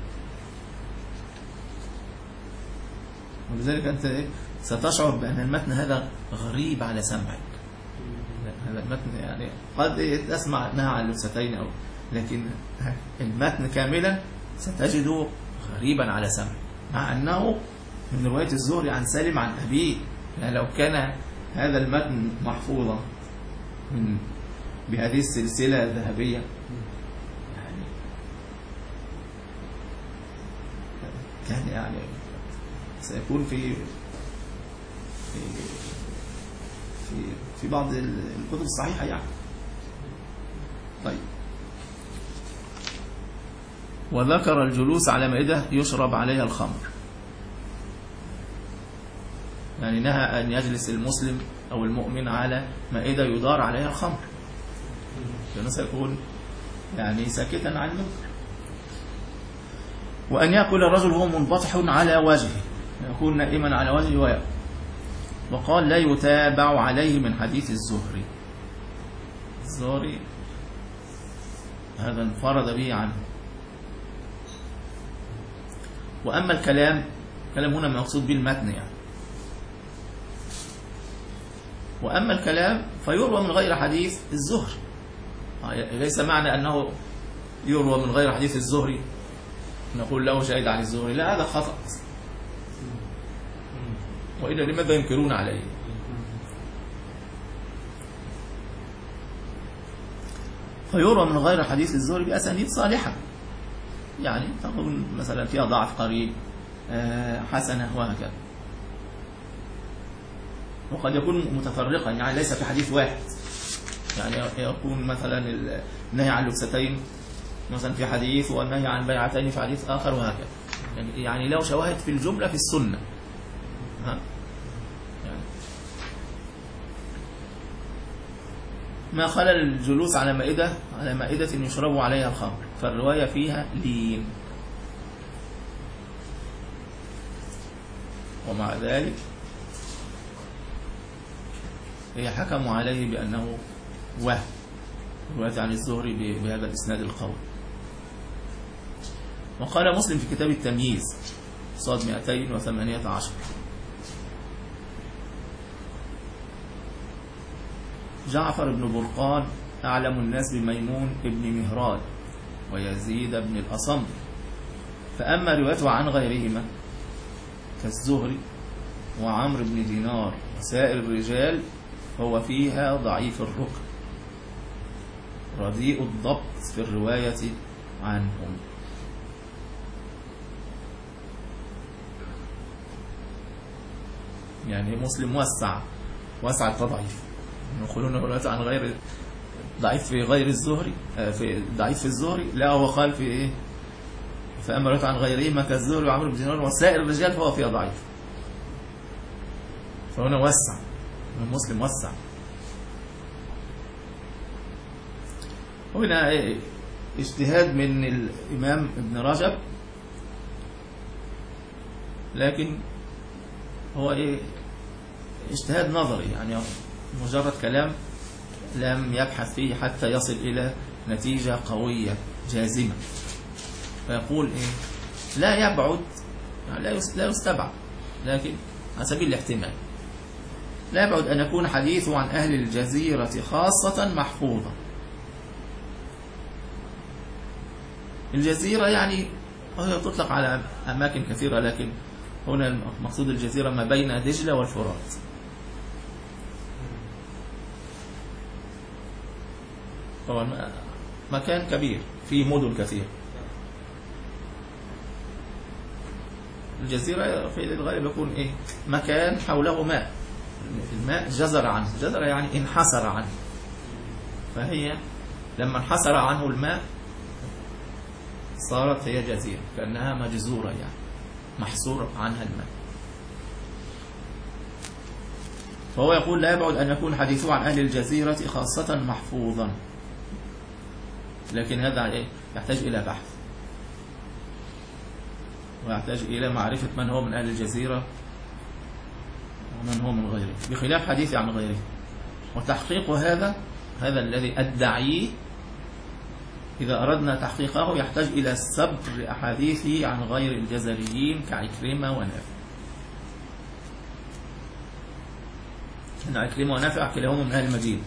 ولذلك أنت ستشعر بأن المتن هذا غريب على سمعك. هذا المتن يعني قد تسمع أنها عن لبستين أو، لكن المتن كاملا ستجده غريبا على سمع، مع أنه من رواية الزهري عن سالم عن أبيه. يعني لو كان هذا المتن محفوظا من بهذه السلسلة الذهبية يعني كان يعني سيكون في في في, في بعض الكتب الصحيحة يعني. طيب، وذكر الجلوس على مائدة يشرب عليها الخمر، يعني نهى أن يجلس المسلم أو المؤمن على مائدة يدار عليها الخمر، لأنه سيكون يعني ساكتا عن المنكر. وأن يأكل الرجل وهو منبطح على وجهه، يكون نائما على وجهه ويأكل. وقال لا يتابع عليه من حديث الزهري. الزهري هذا انفرد به عنه. وأما الكلام، كلام هنا مقصود به المتن يعني. وأما الكلام فيروى من غير حديث الزهري، ليس معنى أنه يروى من غير حديث الزهري نقول له شهد عن الزهري، لا، هذا خطأ. وإلا لماذا ينكرون عليه؟ فيروى من غير حديث الزهري بأسانيد صالحة، يعني تكون مثلا فيها ضعف قريب، حسنة وهكذا. وقد يكون متفرقا، يعني ليس في حديث واحد، يعني يكون مثلا النهي عن لبستين مثلا في حديث والنهي عن بيعتين في حديث آخر وهكذا، يعني له شواهد في الجملة في السنة. ها؟ يعني ما خلى الجلوس على مائدة على مائدة يشرب عليها الخمر، فالرواية فيها لين، ومع ذلك هي حكموا عليه بأنه وهم رواية عن الزهري بهذا الإسناد القوي. وقال مسلم في كتاب التمييز صاد مئتين وثمانية عشر: جعفر بن برقان أعلم الناس بميمون بن مهران ويزيد بن الأصم، فأما روايته عن غيرهما كالزهري وعمرو بن دينار وسائر الرجال فهو فيها ضعيف الركن رديء الضبط في الرواية عنهم. يعني مسلم وسع وسع التضعيف، يقولون رواية عن غير ضعيف في غير الزهري، في ضعيف في الزهري، لا هو قال في ايه؟ فأما رواية عن غيرهما كالزهري وعمرو بن دينار وسائر الرجال فهو فيها ضعيف. فهنا وسع، المسلم وسع. هنا اجتهاد من الإمام ابن رجب، لكن هو ايه؟ اجتهاد نظري، يعني مجرد كلام لم يبحث فيه حتى يصل إلى نتيجة قوية جازمة. فيقول إيه؟ لا يبعد، يعني لا يستبعد، لكن على سبيل الاحتمال لا يبعد أن يكون حديثه عن أهل الجزيرة خاصة محفوظا. الجزيرة يعني هي تطلق على أماكن كثيرة، لكن هنا مقصود الجزيرة ما بين دجلة والفرات. طبعا مكان كبير فيه مدن كثير. الجزيرة في الغالب يكون إيه؟ مكان حوله ماء، الماء جزر عنه، جزر يعني انحسر عنه، فهي لما انحسر عنه الماء صارت هي جزيرة، كأنها مجزورة يعني محصور عنها الماء. فهو يقول لا يبعد أن يكون حديثه عن أهل الجزيرة خاصة محفوظا، لكن هذا إيه؟ يحتاج إلى بحث ويحتاج إلى معرفة من هو من أهل الجزيرة ومن هو من غيره، بخلاف حديث عن غيره. وتحقيق هذا هذا الذي أدعيه إذا أردنا تحقيقه يحتاج إلى سبر أحاديثه عن غير الجزريين كعكرمة ونافع. إن عكرمة ونافع كلاهما من أهل المدينة،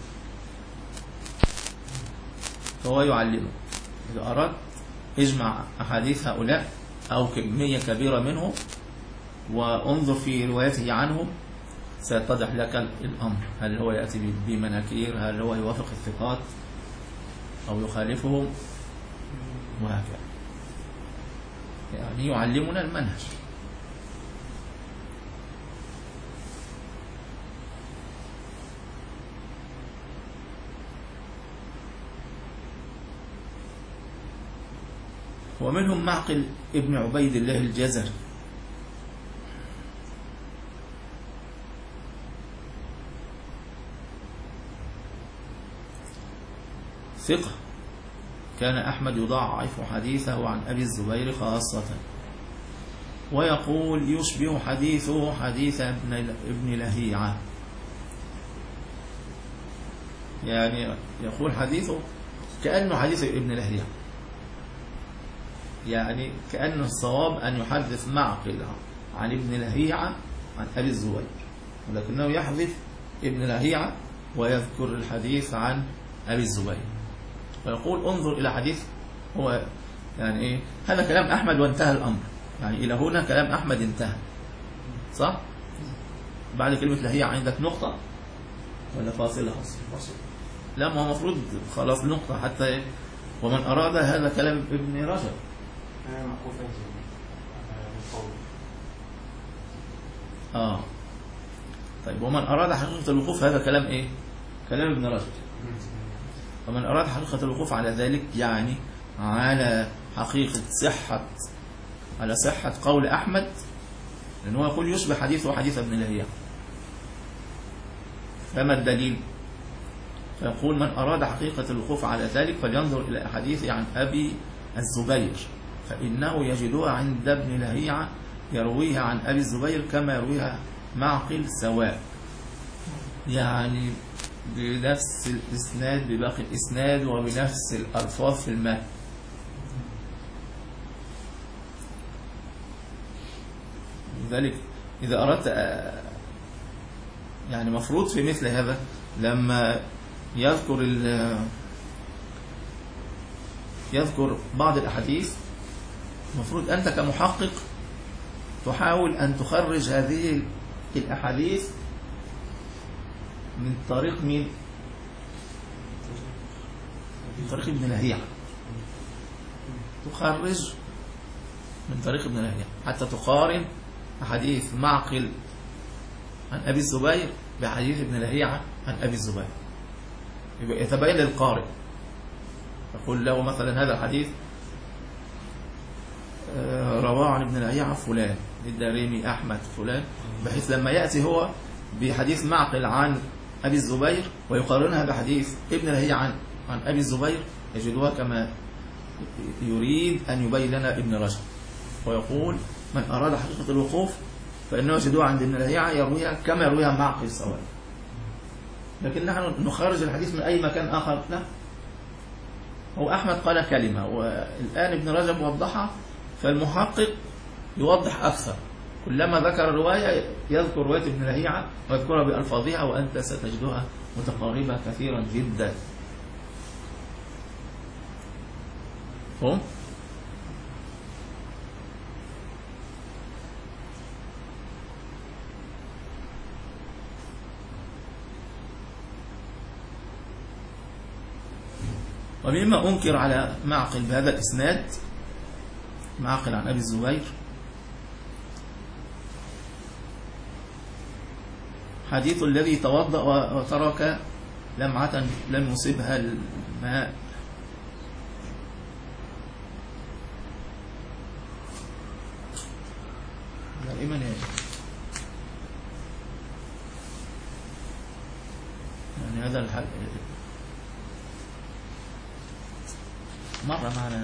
فهو يعلمه إذا أردت اجمع أحاديث هؤلاء أو كمية كبيرة منهم وانظر في روايته عنهم، سيتضح لك الأمر، هل هو يأتي بمناكير، هل هو يوافق الثقات أو يخالفهم، وهكذا. يعني يعلمنا المنهج. ومنهم معقل ابن عبيد الله الجزري، ثقة، كان أحمد يضاعف حديثه عن أبي الزبير خاصة، ويقول يشبه حديثه حديث ابن لهيعة، يعني يقول حديثه كأنه حديث ابن لهيعة، يعني كأنه الصواب أن يحدث معقل عن ابن لهيعة عن أبي الزبير، ولكنه يحذف ابن لهيعة ويذكر الحديث عن أبي الزبير، ويقول انظر إلى حديث هو يعني إيه، هذا كلام أحمد وانتهى الأمر، يعني إلى هنا كلام أحمد انتهى، صح؟ بعد كلمة لهيعة عندك نقطة ولا فاصلة؟ لا، ما هو المفروض خلاص نقطة حتى إيه؟ ومن أراد هذا كلام ابن رجب. آه طيب، ومن أراد حقيقة الوقوف هذا كلام إيه؟ كلام ابن رجب. ومن أراد حقيقة الوقوف على ذلك يعني على حقيقة صحة على صحة قول أحمد، لأنه يقول يشبه حديثه حديث ابن لهيعة، فما الدليل؟ فيقول من أراد حقيقة الوقوف على ذلك فلينظر إلى أحاديث عن أبي الزبير فإنه يجدها عند ابن لهيعة يرويها عن أبي الزبير كما يرويها معقل سواء، يعني بنفس الإسناد بباقي الإسناد وبنفس الألفاظ في المتن. لذلك إذا أردت يعني مفروض في مثل هذا لما يذكر يذكر بعض الأحاديث المفروض أنت كمحقق تحاول أن تخرج هذه الأحاديث من طريق مين؟ من طريق ابن لهيعة، تخرج من طريق ابن لهيعة حتى تقارن أحاديث معقل عن أبي الزبير بحديث ابن لهيعة عن أبي الزبير، يتبين للقارئ. يقول له مثلا هذا الحديث رواه عن ابن لهيعة فلان للدارمي أحمد فلان، بحيث لما يأتي هو بحديث معقل عن أبي الزبير ويقارنها بحديث ابن لهيعة عن عن أبي الزبير يجدها كما يريد أن يبين لنا ابن رجب، ويقول من أراد حقيقة الوقوف فإنه يجدها عند ابن لهيعة يرويها كما يرويها معقل سواء. لكن نحن نخرج الحديث من أي مكان آخر، لا، هو أحمد قال كلمة والآن ابن رجب وضحها، فالمحقق يوضح أكثر، كلما ذكر رواية يذكر رواية ابن لهيعة ويذكرها بألفاظها وأنت ستجدها متقاربة كثيرا جدا. هم؟ ومما أنكر على معقل بهذا الإسناد، معقل عن أبي الزبير، حديث الذي توضأ وترك لمعة لم يصبها الماء. دائما يعني يعني هذا الحل مرة معنا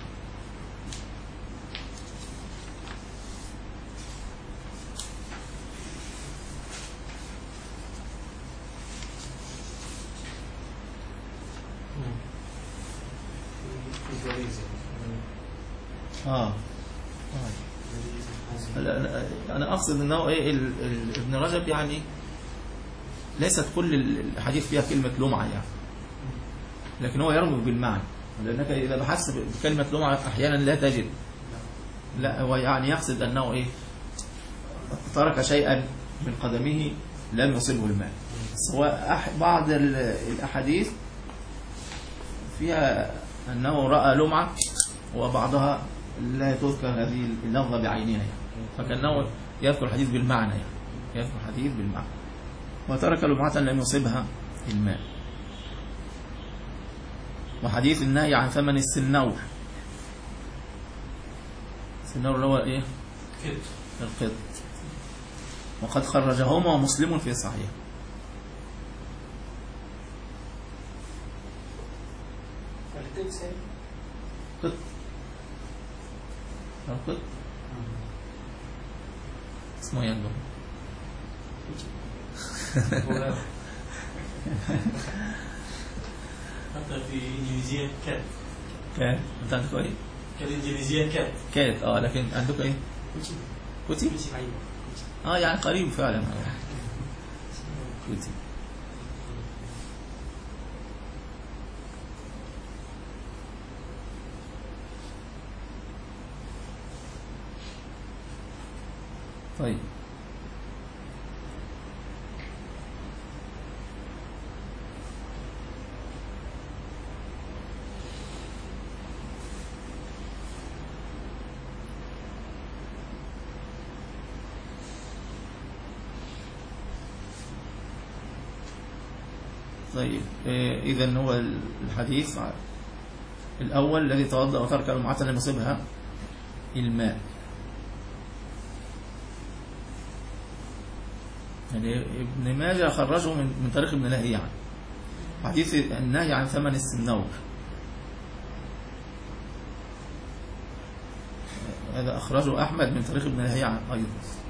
اه انا اقصد انه ايه ابن رجب يعني ليست كل الحديث فيها كلمة لمعة يعني، لكن هو يرمز بالمعنى، لأنك إذا بحثت بكلمة لمعة أحيانا لا تجد، لا هو يعني يقصد أنه إيه ترك شيئا من قدمه لم يصبه الماء. سواء بعض الأحاديث فيها أنه رأى لمعة وبعضها لا تذكر هذه اللفظة بعينها يعني، فكأنه يذكر الحديث بالمعنى يعني، يذكر الحديث بالمعنى. وترك لمعة لم يصبها الماء. وحديث النهي عن ثمن السنور، السنور اللي هو ايه؟ القط، وقد خرجهما مسلم في صحيح. قط القط اسمه يندو حتى في الإنجليزية كات. كات انت عندك ايه؟ كالإنجليزية كات. كات اه لكن عندك ايه؟ كوتي. كوتي اه يعني قريب فعلا. كوتي. طيب طيب إذن هو الحديث الأول الذي توضأ وترك لمعة لم يصبها الماء، يعني ابن ماجه خرجه من من طريق ابن لهيعة يعني. حديث النهي عن ثمن السنور هذا أخرجه أحمد من طريق ابن لهيعة أيضا.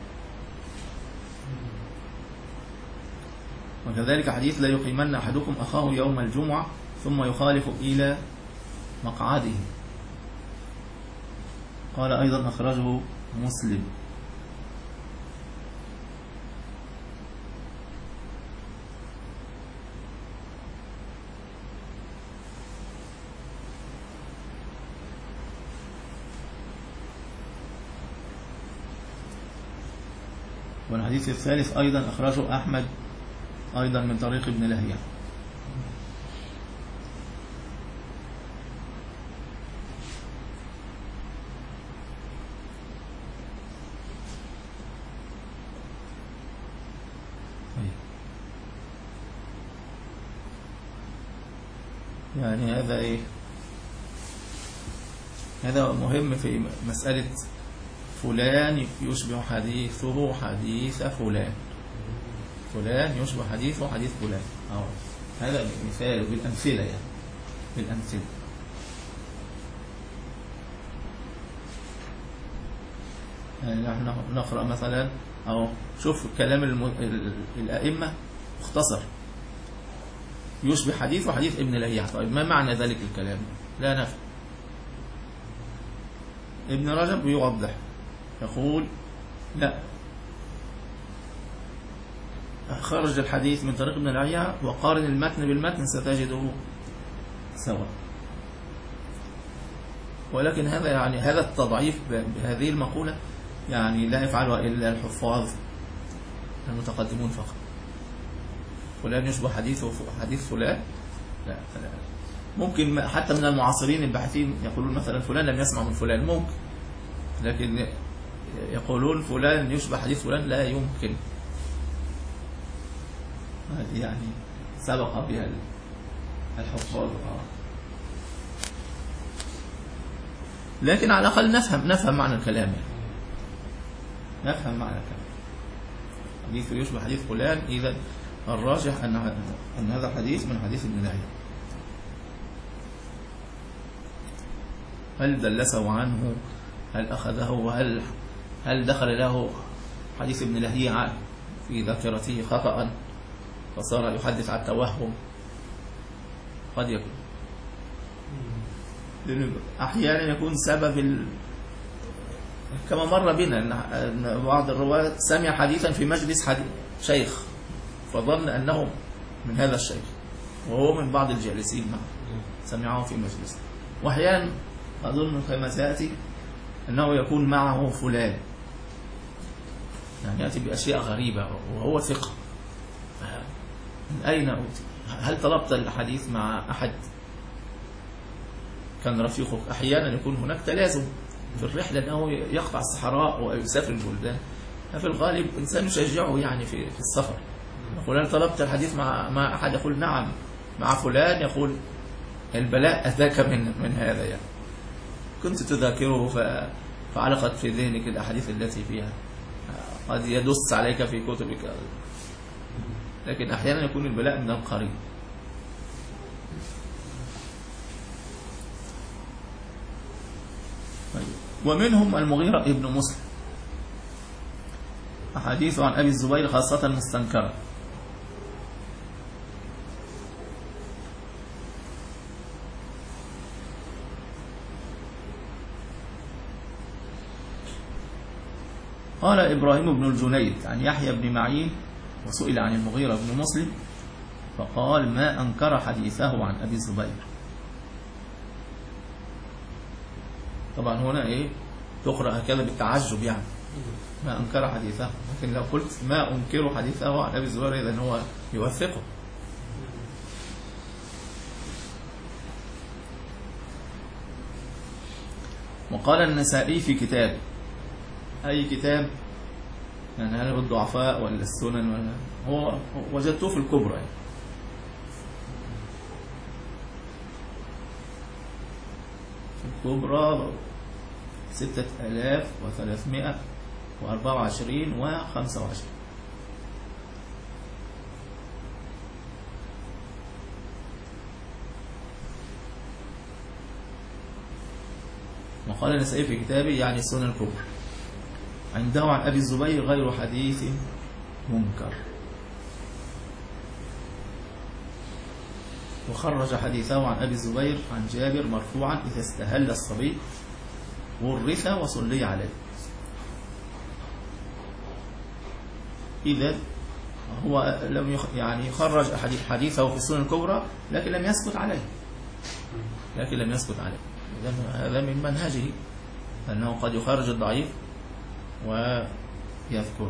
وكذلك حديث لا يقيمن أحدكم أخاه يوم الجمعة ثم يخالف إلى مقعده، قال أيضا أخرجه مسلم. والحديث الثالث أيضا أخرجه أحمد أيضا من طريق ابن لهيعة. يعني هذا إيه؟ هذا مهم في مسألة فلان يشبه حديثه حديث فلان، فلان يشبه حديثه حديث فلان. أو هذا مثال بالأمثلة، يعني بالأمثلة. يعني نحن نقرأ مثلا أو شوف كلام الم... الأئمة مختصر، يشبه حديث وحديث ابن لهيعة. طيب ما معنى ذلك الكلام؟ لا نفهم. ابن رجب يوضح يقول لا، خرج الحديث من طريق ابن لهيعة وقارن المتن بالمتن ستجده سواء. ولكن هذا يعني هذا التضعيف بهذه المقولة يعني لا يفعله إلا الحفاظ المتقدمون فقط. فلان يشبه حديثه حديث فلان، لا, لا. ممكن حتى من المعاصرين الباحثين يقولون مثلا فلان لم يسمع من فلان، ممكن، لكن يقولون فلان يشبه حديث فلان لا يمكن. هذه يعني سبق بها الحفاظ. لكن على الأقل نفهم نفهم معنى الكلام، يعني نفهم معنى الكلام. حديث يشبه حديث فلان، إذا الراجح أن أن هذا الحديث من حديث ابن لهيعة. هل دلسه عنه؟ هل أخذه؟ وهل هل دخل له حديث ابن لهيعة في ذاكرته خطأ فصار يحدث عن التوهم؟ قد يكون، لأنه أحيانا يكون سبب ال... كما مر بنا أن بعض الرواة سمع حديثا في مجلس حديث شيخ فظن أنه من هذا الشيخ وهو من بعض الجالسين معه، سمعه في مجلس. وأحيانا أظن كما سيأتي أنه يكون معه فلان، يعني يأتي بأشياء غريبة وهو ثقة. من أين أوتي؟ هل طلبت الحديث مع أحد كان رفيقك؟ أحيانا يكون هناك تلازم في الرحلة أنه يقطع الصحراء ويسافر البلدان، ففي الغالب إنسان يشجعه يعني في السفر. يقول هل طلبت الحديث مع مع أحد؟ يقول نعم مع فلان. يقول البلاء أتاك من من هذا، يعني كنت تذاكره فعلقت في ذهنك الأحاديث التي فيها، قد يدس عليك في كتبك. لكن أحيانا يكون البلاء من القريب. ومنهم المغيرة ابن مسلم، أحاديث عن أبي الزبير خاصة مستنكرة. قال إبراهيم بن الجنيد عن يحيى بن معين وسئل عن المغيرة بن مسلم فقال ما أنكر حديثه عن أبي الزبير. طبعا هنا إيه تقرأ هكذا بالتعجب، يعني ما أنكر حديثه. لكن لو قلت ما أنكر حديثه عن أبي الزبير إذن هو يوثقه. وقال النسائي في كتاب، أي كتاب يعني هل هو الضعفاء ولا السنن ولا هو وجدته في الكبرى، يعني في الكبرى ستة آلاف وثلاثمائة وأربعة وعشرين وخمسة وعشرين. وقال النسائي في كتابه يعني السنن الكبرى عنده عن أبي الزبير غير حديث منكر. وخرج حديثه عن أبي الزبير عن جابر مرفوعا إذا استهل الصبي ورث وصلي عليه. إذا هو لم يخ... يعني خرج حديثه في السنن الكبرى لكن لم يسكت عليه لكن لم يسكت عليه إذن هذا من منهجه أنه قد يخرج الضعيف ويذكر.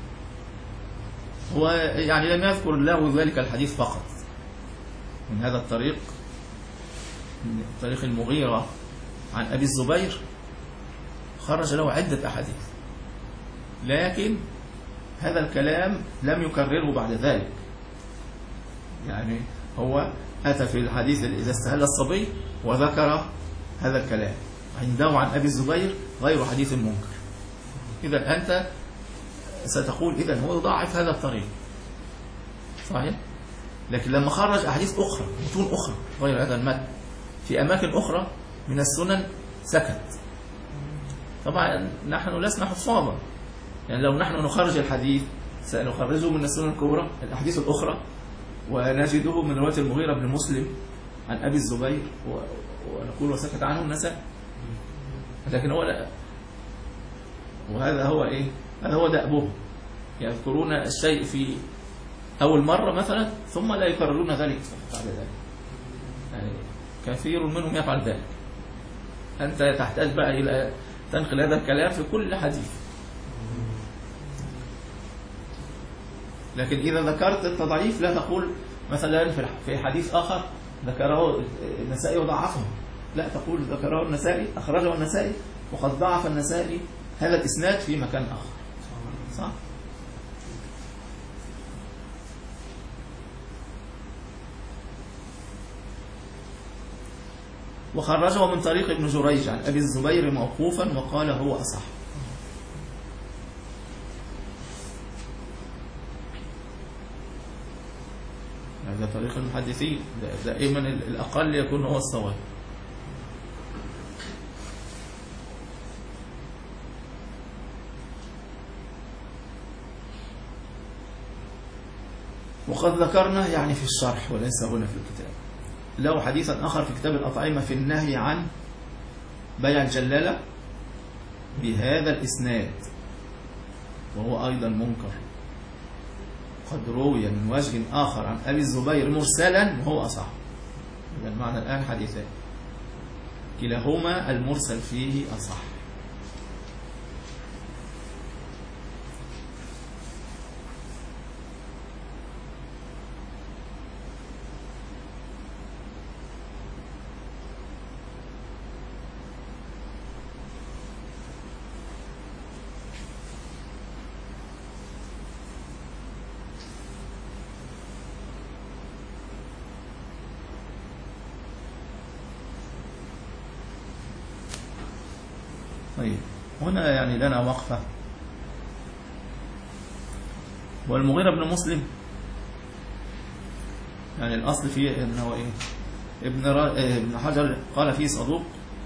هو يعني لم يذكر له ذلك الحديث فقط من هذا الطريق، من طريق المغيرة عن أبي الزبير خرج له عدة أحاديث، لكن هذا الكلام لم يكرره بعد ذلك. يعني هو أتى في الحديث إذا استهل الصبي وذكر هذا الكلام عنده عن أبي الزبير غير حديث منكر. إذا أنت ستقول إذا هو ضاعف هذا الطريق صحيح، لكن لما خرج أحاديث أخرى متون أخرى غير هذا المتن في أماكن أخرى من السنن سكت. طبعا نحن لسنا حفاظا، يعني لو نحن نخرج الحديث سنخرجه من السنن الكبرى الأحاديث الأخرى ونجده من رواية المغيرة بن مسلم عن أبي الزبير ونقول وسكت عنه النسائي، لكن هو لا. وهذا هو إيه؟ هذا هو دأبه، يذكرون الشيء في أول مرة مثلا ثم لا يكررون ذلك بعد ذلك. يعني كثير منهم يفعل ذلك. أنت تحتاج بقى إلى تنقل هذا الكلام في كل حديث. لكن إذا ذكرت التضعيف لا تقول مثلا في حديث آخر ذكره النسائي وضعفه، لا تقول ذكره النسائي أخرجه النسائي وقد ضعف النسائي هذا الإسناد في مكان آخر. صح؟ وخرجه من طريق ابن جريج عن أبي الزبير موقوفا وقال هو أصح. هذا طريق المحدثين، دائما الأقل يكون هو الصواب. وقد ذكرنا يعني في الشرح وليس هنا في الكتاب له حديثا آخر في كتاب الأطعمة في النهي عن بيع الجلالة بهذا الإسناد وهو أيضا منكر، قد روي من وجه آخر عن أبي الزبير مرسلا وهو أصح. إذا المعنى الآن حديثان كلاهما المرسل فيه أصح. طيب هنا يعني لنا وقفة. والمغيرة بن مسلم يعني الأصل فيه أنه إيه؟ ابن, ابن حجر قال فيه صدوق،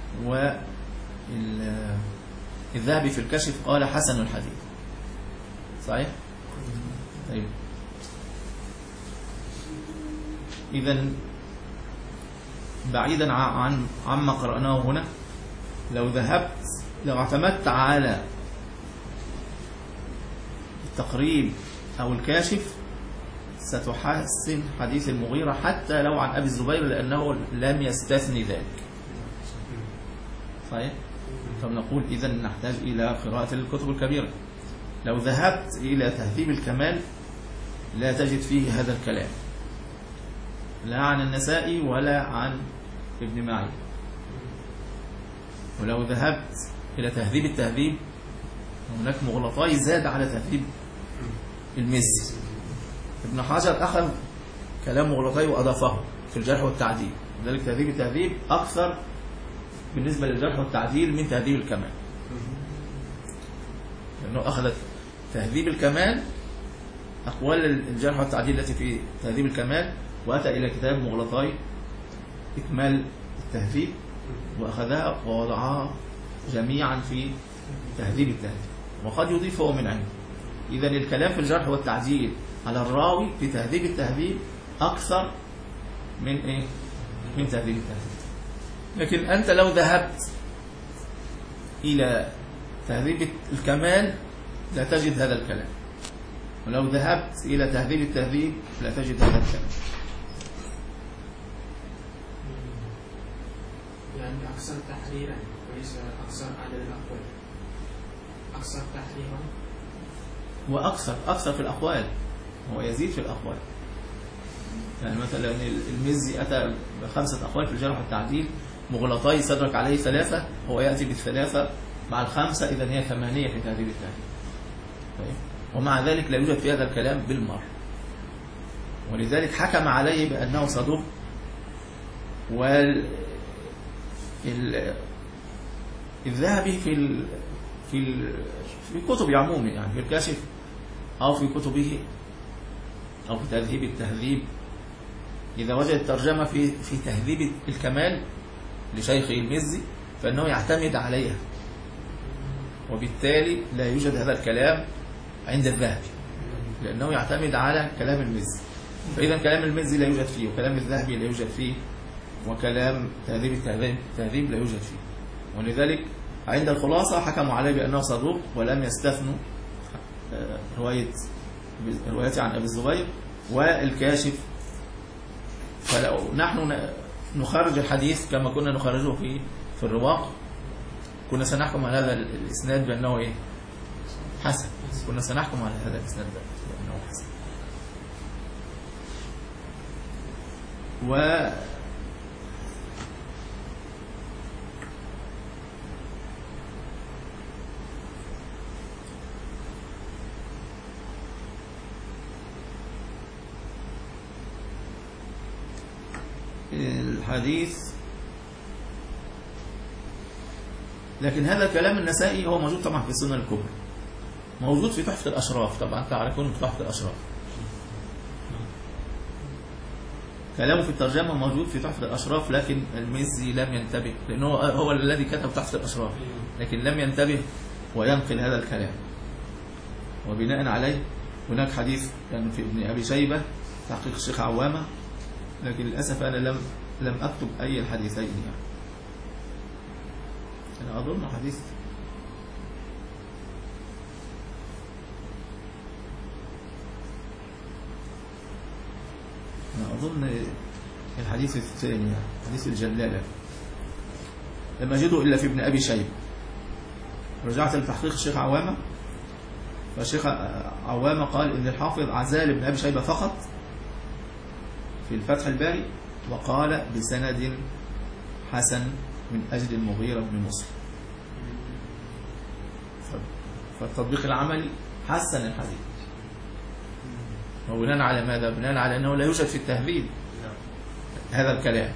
والذهبي في الكشف قال حسن الحديث. صحيح؟ طيب إذن بعيدا عن عما قرأناه هنا، لو ذهبت لو اعتمدت على التقريب أو الكاشف ستحسن حديث المغيرة حتى لو عن أبي الزبير لأنه لم يستثني ذلك. صحيح؟ فبنقول إذن نحتاج إلى قراءة الكتب الكبيرة. لو ذهبت إلى تهذيب الكمال لا تجد فيه هذا الكلام لا عن النسائي ولا عن ابن معين. ولو ذهبت إلى تهذيب التهذيب هناك مغلطاي زاد على تهذيب المزي. ابن حجر أخذ كلام مغلطاي وأضافه في الجرح والتعديل، لذلك تهذيب التهذيب أكثر بالنسبة للجرح والتعديل من تهذيب الكمال، لأنه أخذ تهذيب الكمال أقوال الجرح والتعديل التي في تهذيب الكمال وأتى إلى كتاب مغلطاي إكمال التهذيب وأخذها ووضعها جميعا في تهذيب التهذيب، وقد يضيف هو من عنده. إذا الكلام في الجرح والتعديل على الراوي في تهذيب التهذيب أكثر من إيه؟ من تهذيب التهذيب. لكن أنت لو ذهبت إلى تهذيب الكمال لا تجد هذا الكلام، ولو ذهبت إلى تهذيب التهذيب لا تجد هذا الكلام. يعني أكثر تحريرا وليس أكثر عدد الأقوال، أكثر تحريرا وأكثر أكثر في الأقوال، هو يزيد في الأقوال. يعني مثلا المزي أتى بخمسة أقوال في الجرح والتعديل، مغلطاي استدرك عليه ثلاثة، هو يأتي بالثلاثة مع الخمسة، إذن هي ثمانية في تهذيب التهذيب. ومع ذلك لا يوجد في هذا الكلام بالمر، ولذلك حكم عليه بأنه صدوق. وال الذهبي في ال... في ال... في كتب عموما، يعني في الكاشف أو في كتبه أو في تهذيب التهذيب، إذا وجد ترجمة في في تهذيب الكمال لشيخه المزي فإنه يعتمد عليها، وبالتالي لا يوجد هذا الكلام عند الذهبي لأنه يعتمد على كلام المزي. فإذا كلام المزي لا يوجد فيه، وكلام الذهبي لا يوجد فيه، وكلام تهذيب التهذيب لا يوجد فيه. ولذلك عند الخلاصة حكموا عليه بأنه صدوق، ولم يستثنوا رواية روايته عن أبي الزبير والكاشف. فلو نحن نخرج الحديث كما كنا نخرجه في في الرواق كنا سنحكم على هذا الإسناد بأنه إيه؟ حسن. كنا سنحكم على هذا الإسناد بأنه حسن. و الحديث، لكن هذا كلام النسائي هو موجود طبعا في السنن الكبرى، موجود في تحفة الأشراف، طبعا تعرفون في تحفة الأشراف. كلامه في الترجمة موجود في تحفة الأشراف، لكن المزي لم ينتبه، لأنه هو الذي كتب تحفة الأشراف، لكن لم ينتبه وينقل هذا الكلام. وبناء عليه هناك حديث كان في ابن أبي شيبة تحقيق الشيخ عوامة، لكن للأسف أنا لم لم أكتب أي الحديثين. يعني أنا أظن حديث أنا أظن الحديث الثاني، حديث الجلالة، لم أجده إلا في ابن أبي شيبة. رجعت لتحقيق الشيخ عوامة، فالشيخ عوامة قال إن الحافظ عزال ابن أبي شيبة فقط في الفتح الباري، وقال بسند حسن من أجل المغيرة بن مسلم. فالتطبيق العملي حسن الحديث. وبناء على ماذا؟ بناء على أنه لا يوجد في التهذيب هذا الكلام.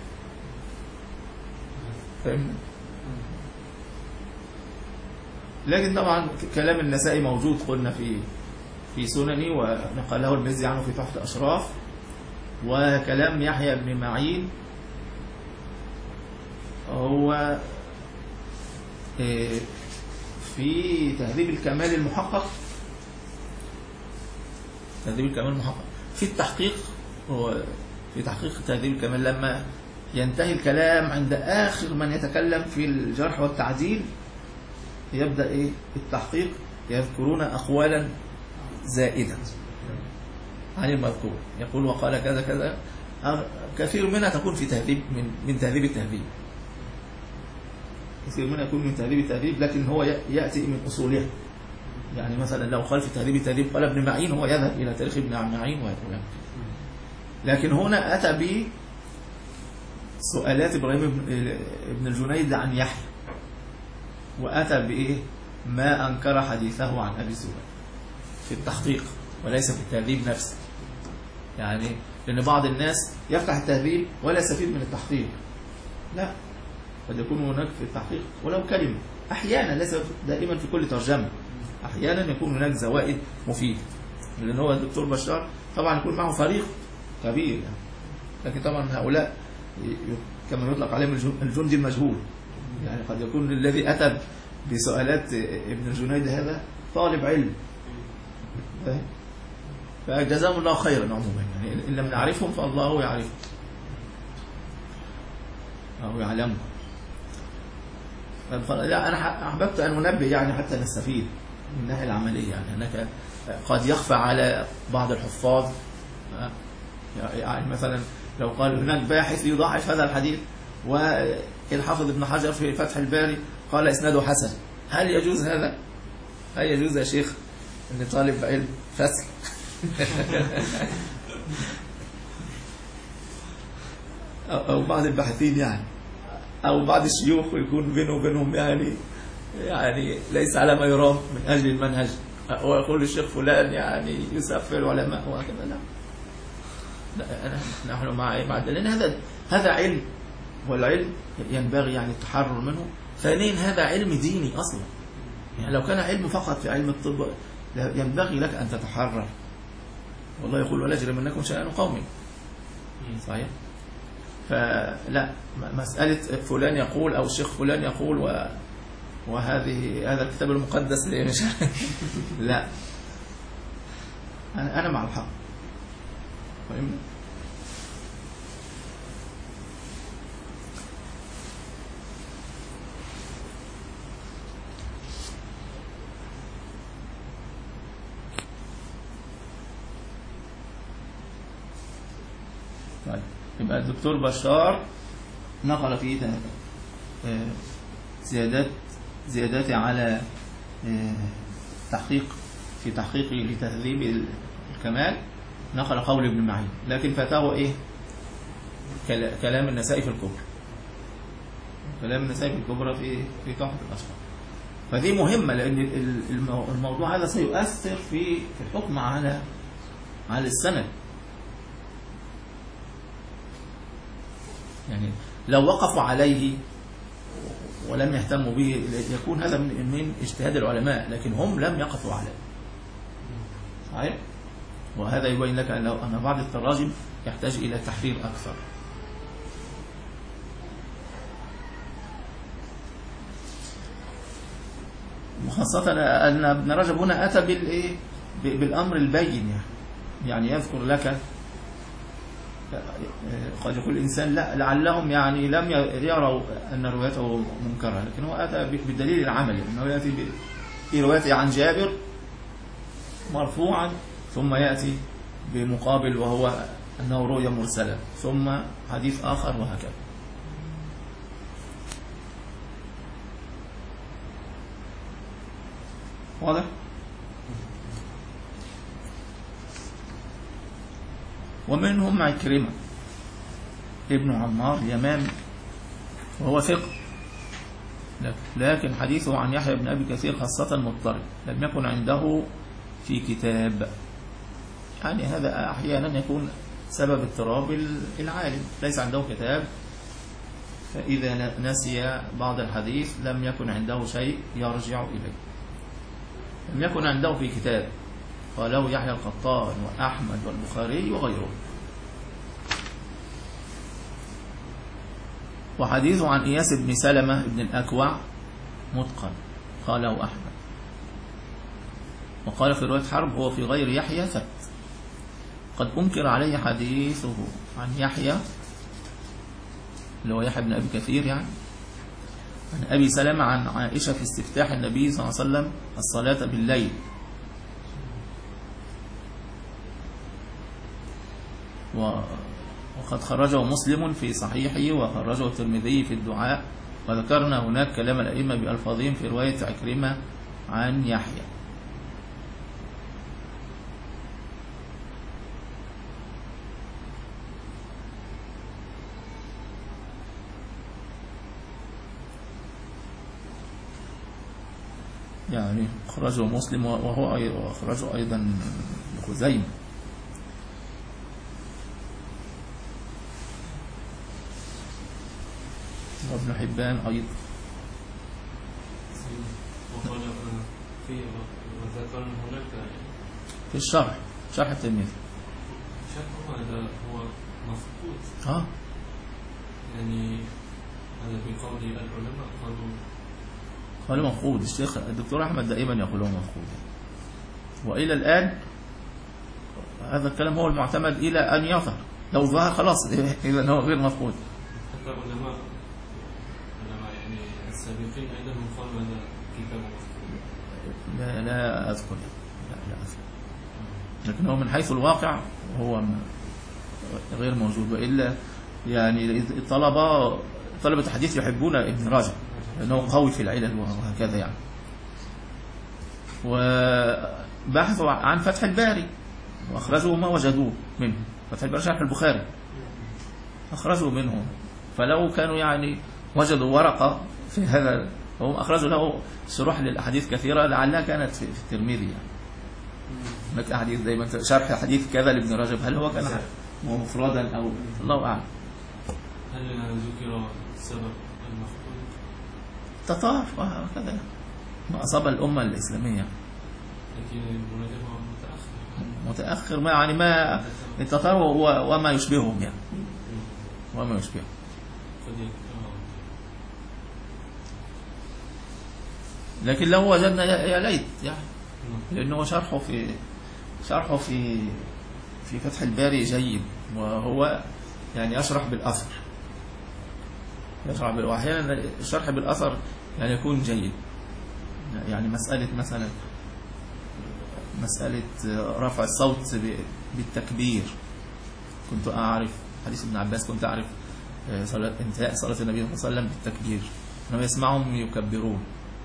فهمنا؟ لكن طبعا كلام النسائي موجود قلنا في في سنني، ونقله المزي عنه في تحفة الأشراف. وكلام يحيى بن معين هو في تهذيب الكمال المحقق، تهذيب الكمال المحقق في التحقيق، هو في تحقيق تهذيب الكمال لما ينتهي الكلام عند آخر من يتكلم في الجرح والتعديل يبدأ إيه التحقيق، يذكرون أقوالا زائدة عن المذكور، يقول وقال كذا كذا، كثير منها تكون في تهذيب من من تهذيب التهذيب، كثير منها يكون من تهذيب التهذيب، لكن هو يأتي من أصولها. يعني مثلا لو قال في تهذيب التهذيب قال ابن معين، هو يذهب إلى تاريخ ابن معين ويقول. لكن هنا أتى ب سؤالات إبراهيم ابن الجنيد عن يحيى، وأتى بإيه ما أنكر حديثه عن أبي زبير في التحقيق وليس في التهذيب نفسه. يعني لأن بعض الناس يفتح التهذيب ولا يستفيد من التحقيق، لا، قد يكون هناك في التحقيق ولو كلمة، أحيانا ليس دائما في كل ترجمة، أحيانا يكون هناك زوائد مفيدة. لأن هو الدكتور بشار طبعا يكون معه فريق كبير يعني. لكن طبعا هؤلاء كما يطلق عليهم الجندي المجهول، يعني قد يكون الذي أتى بسؤالات ابن الجنيد هذا طالب علم، فجزاهم الله خيرا عموما، يعني إن لم نعرفهم فالله يعرفهم أو يعلمهم. لا أنا أحببت أن أنبه يعني حتى نستفيد من الناحية العملية، يعني أنك قد يخفى على بعض الحفاظ، يعني مثلا لو قال هناك باحث يضاعف هذا الحديث والحافظ ابن حجر في فتح الباري قال إسناده حسن، هل يجوز هذا؟ هل يجوز يا شيخ أن طالب علم فسل أو بعض الباحثين يعني أو بعض الشيوخ يكون بينه وبينهم يعني يعني ليس على ما يرام من أجل المنهج، ويقول الشيخ فلان يعني يسفل العلماء وهكذا. لا لا نحن مع مع لأن هذا هذا علم، والعلم ينبغي يعني التحرر منه. ثانيا هذا علم ديني أصلا، يعني لو كان علم فقط في علم الطب ينبغي لك أن تتحرر، والله يقول ولا يجرمنكم شأن قوم، صحيح؟ فلا مسألة فلان يقول أو الشيخ فلان يقول و وهذه هذا الكتاب المقدس مش لا، أنا أنا مع الحق، فهمت؟ طيب يبقى الدكتور بشار نقل فيه زيادات زيادات على تحقيق في تحقيقه لتهذيب الكمال، نقل قول ابن معين، لكن فاته ايه كلام النسائي في الكبرى، كلام النسائي في الكبرى في في تحفة الأشراف. فدي مهمة لأن الموضوع هذا سيؤثر في في الحكم على على السند. يعني لو وقفوا عليه ولم يهتموا به يكون هذا من اجتهاد العلماء، لكن هم لم يقفوا عليه، صحيح؟ وهذا يبين لك أن بعض التراجم يحتاج إلى تحرير أكثر. وخاصة أن ابن رجب هنا أتى بالإيه بالأمر البين، يعني يعني يذكر لك قد يقول الإنسان لا لعلهم يعني لم يروا أن روايته منكرة، لكن هو أتى بالدليل العملي أنه يأتي بروايته عن جابر مرفوعا، ثم يأتي بمقابل وهو أنه رؤيا مرسلة، ثم حديث آخر، وهكذا. واضح؟ ومنهم عكرمة ابن عمار اليمامي وهو ثقة، لكن حديثه عن يحيى بن أبي كثير خاصة مضطرب، لم يكن عنده في كتاب. يعني هذا أحيانا يكون سبب اضطراب العالم، ليس عنده كتاب، فإذا نسي بعض الحديث لم يكن عنده شيء يرجع إليه. لم يكن عنده في كتاب، قاله يحيى القطان وأحمد والبخاري وغيره. وحديثه عن إياس بن سلمة بن الأكوع متقن، قاله أحمد. وقال في رواية حرب هو في غير يحيى ثبت. قد أنكر عليه حديثه عن يحيى اللي هو يحيى بن أبي كثير، يعني عن أبي سلمة عن عائشة في استفتاح النبي صلى الله عليه وسلم الصلاة بالليل. وقد خرجه مسلم في صحيحه وخرجه الترمذي في الدعاء، وذكرنا هناك كلام الأئمة بألفاظهم في رواية عكرمة عن يحيى. يعني أخرجه مسلم وهو أخرجه أيضا خزيمة. وابن حبان أيضا. وقال في وذكرنا هناك في الشرح شرح التلميذ شرح هذا هو مفقود. اه يعني هذا بقول العلماء قالوا قالوا مفقود. الشيخ الدكتور أحمد دائما يقولون مفقود، وإلى الآن هذا الكلام هو المعتمد إلى أن يظهر. لو ظهر خلاص إذا هو غير مفقود. حتى علماء علماء يعني السابقين أيضا قالوا هذا كتاب مفقود. لا لا أذكر لا, لا أذكر لكن هو من حيث الواقع هو غير موجود. وإلا يعني الطلبة طلبة الحديث يحبون ابن رجب لأنه قوي في العلل وهكذا يعني. وبحثوا عن فتح الباري وأخرجوا ما وجدوه منه. فتح الباري شرح البخاري أخرجوا منه، فلو كانوا يعني وجدوا ورقة في هذا هم أخرجوا له شروح للأحاديث كثيرة لعلها كانت في الترمذي يعني. هناك أحاديث دائما شرح حديث كذا لابن رجب، هل هو كان مفردا أو الله أعلم. هل ذكر سبب المفقود؟ تطار وهكذا ما أصاب الأمة الإسلامية. لكن ابن رجب متأخر متأخر ما يعني ما التطار وما يشبههم يعني وما يشبههم. لكن لو وجدنا يا ليت يعني، لأنه شرحه في شرحه في في فتح الباري جيد، وهو يعني يشرح بالأثر يشرح وأحيانا الشرح بالأثر يعني يكون جيد. يعني مسألة مثلا مسألة رفع الصوت بالتكبير، كنت أعرف حديث ابن عباس، كنت أعرف صلاة انتهاء صلاة النبي صلى الله عليه وسلم بالتكبير، أنه يسمعهم يكبرون.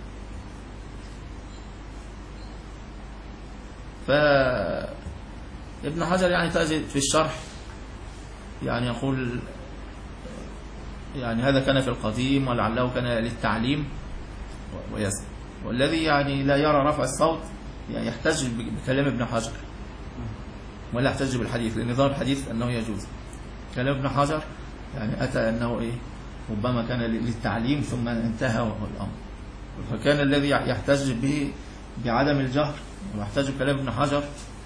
فابن حجر يعني تجد في الشرح يعني يقول يعني هذا كان في القديم ولعله كان للتعليم ويزن. والذي يعني لا يرى رفع الصوت يعني يحتج بكلام ابن حجر ولا يحتج بالحديث، لأن ظاهر الحديث أنه يجوز. كلام ابن حجر يعني أتى أنه إيه ربما كان للتعليم ثم انتهى الأمر. فكان الذي يحتج به بعدم الجهر ويحتج بكلام ابن حجر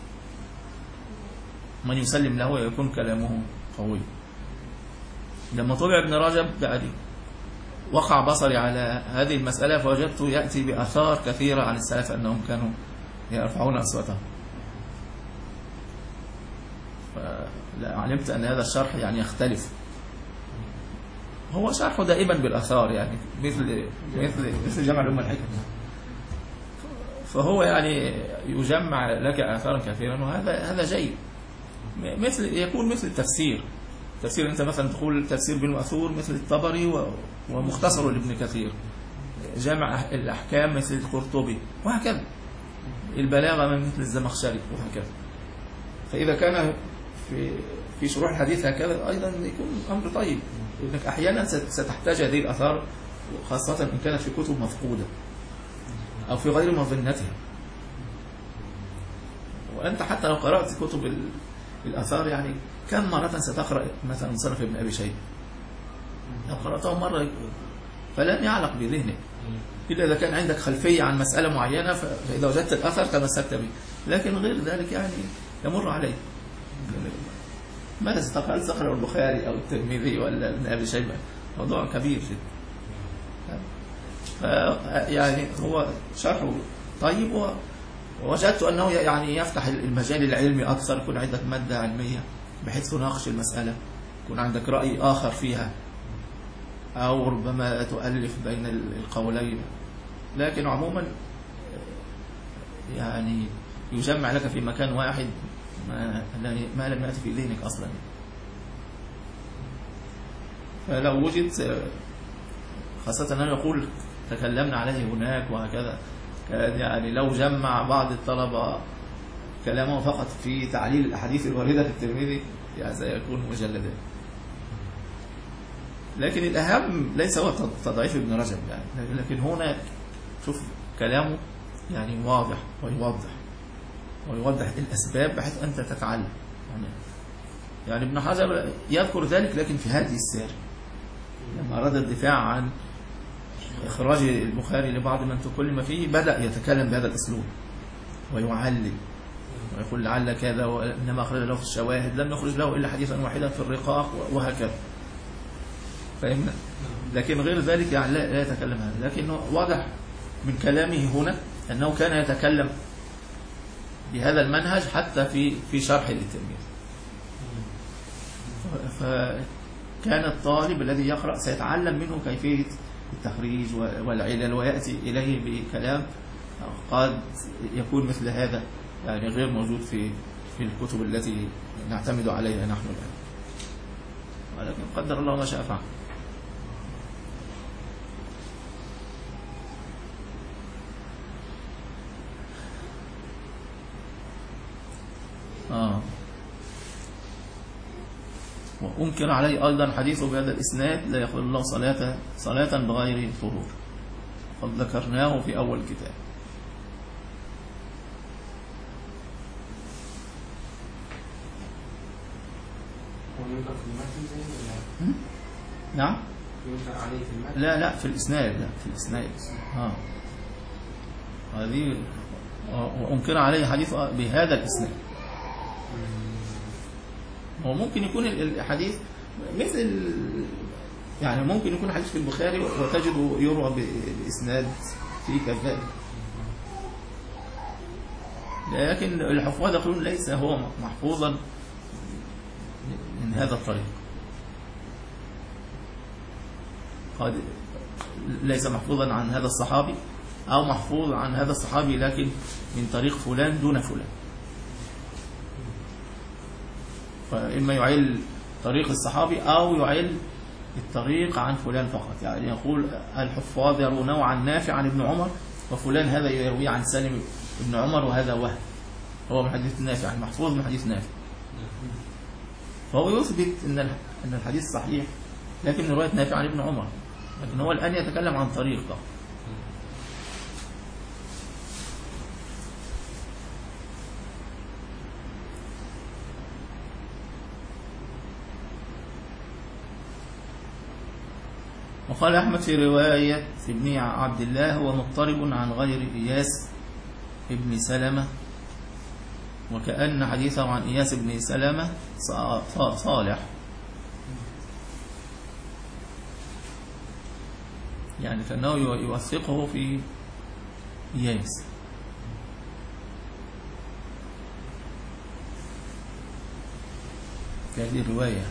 من يسلم له ويكون كلامه قوي. لما طبع ابن رجب بقى دي وقع بصري على هذه المسألة فوجدته يأتي بآثار كثيرة عن السلف أنهم كانوا يرفعون أصواتهم، فعلمت أن هذا الشرح يعني يختلف. هو شرحه دائما بالآثار يعني مثل مثل مثل جمع الأمة الحكم، فهو يعني يجمع لك آثارا كثيرا، وهذا هذا جيد. مثل يكون مثل التفسير تفسير أنت مثلا تقول تفسير بالمأثور مثل الطبري ومختصر لابن كثير، جامع الأحكام مثل القرطبي وهكذا، البلاغة من مثل الزمخشري وهكذا. فإذا كان في في شروح الحديث هكذا أيضا يكون أمر طيب، لأنك أحيانا ستحتاج هذه الآثار خاصة إن كانت في كتب مفقودة أو في غير مظنتها. وأنت حتى لو قرأت كتب الآثار يعني كم مرة ستقرأ مثلا مصنف ابن أبي شيبة، لو قرأته مرة فلن يعلق بذهنك إلا إذا كان عندك خلفية عن مسألة معينة، فإذا وجدت الأثر تمسكت به، لكن غير ذلك يعني يمر عليك. ماذا ستقرأ؟ هل تقرأ البخاري أو الترمذي ولا ابن أبي شيبة؟ موضوع كبير جدا. يعني هو شرحه طيب، ووجدت أنه يعني يفتح المجال العلمي أكثر، يكون عندك مادة علمية بحيث تناقش المسألة، يكون عندك رأي آخر فيها، أو ربما تؤلف بين القولين. لكن عموما يعني يجمع لك في مكان واحد ما, ما لم يأتي في ذهنك أصلا. فلو وجد خاصة أنه يقول تكلمنا عليه هناك وهكذا، يعني لو جمع بعض الطلبة كلامه فقط في تعليل الأحاديث الواردة في الترمذي يعني سيكون مجلدا. لكن الأهم ليس هو تضعيف ابن رجب يعني، لكن هنا شوف كلامه يعني واضح ويوضح ويوضح الأسباب بحيث أنت تتعلم. يعني, يعني ابن حجر يذكر ذلك لكن في هذه السير لما أراد الدفاع عن إخراج البخاري لبعض من تكلم فيه بدأ يتكلم بهذا الأسلوب ويعلل ويقول لعل كذا، وإنما أخرج له في الشواهد، لم يخرج له إلا حديثا واحدا في الرقاق وهكذا. فهمنا؟ لكن غير ذلك يعني لا, لا يتكلم هذا. لكنه واضح من كلامه هنا أنه كان يتكلم بهذا المنهج حتى في في شرح للتلميذ. فكان الطالب الذي يقرأ سيتعلم منه كيفية التخريج والعلل، ويأتي إليه بكلام قد يكون مثل هذا يعني غير موجود في في الكتب التي نعتمد عليها نحن الآن، ولكن قدر الله ما شاء فعل. آه. وأنكر عليه أيضا حديثه بهذا الإسناد لا يقبل الله صلاة صلاة بغير طهور، قد ذكرناه في أول كتاب. وينكر في المتن زي ولا؟ نعم؟ ينكر عليه في المتن؟ لا لا في الإسناد، لا في الإسناد. اه هذه وأنكر عليه حديث بهذا الإسناد. هو ممكن يكون الحديث مثل يعني ممكن يكون حديث في البخاري وتجد يروى بإسناد فيه كذاب، لكن الحفاظ يقولون ليس هو محفوظا من هذا الطريق، قد ليس محفوظا عن هذا الصحابي أو محفوظ عن هذا الصحابي لكن من طريق فلان دون فلان. فإما يعل طريق الصحابي أو يعل الطريق عن فلان فقط، يعني يقول الحفاظ يرونه عن نافع عن ابن عمر، وفلان هذا يروي عن سالم ابن عمر وهذا وهم هو من حديث نافع، يعني محفوظ من حديث نافع. فهو يثبت ان ان الحديث صحيح لكن من روايه نافع عن ابن عمر، لكن هو الآن يتكلم عن طريقه. وقال أحمد في رواية ابن عبد الله هو مضطرب عن غير إياس ابن سلمة، وكأن حديثه عن إياس ابن سلمة صالح، يعني كأنه يوثقه في إياس. هذه الرواية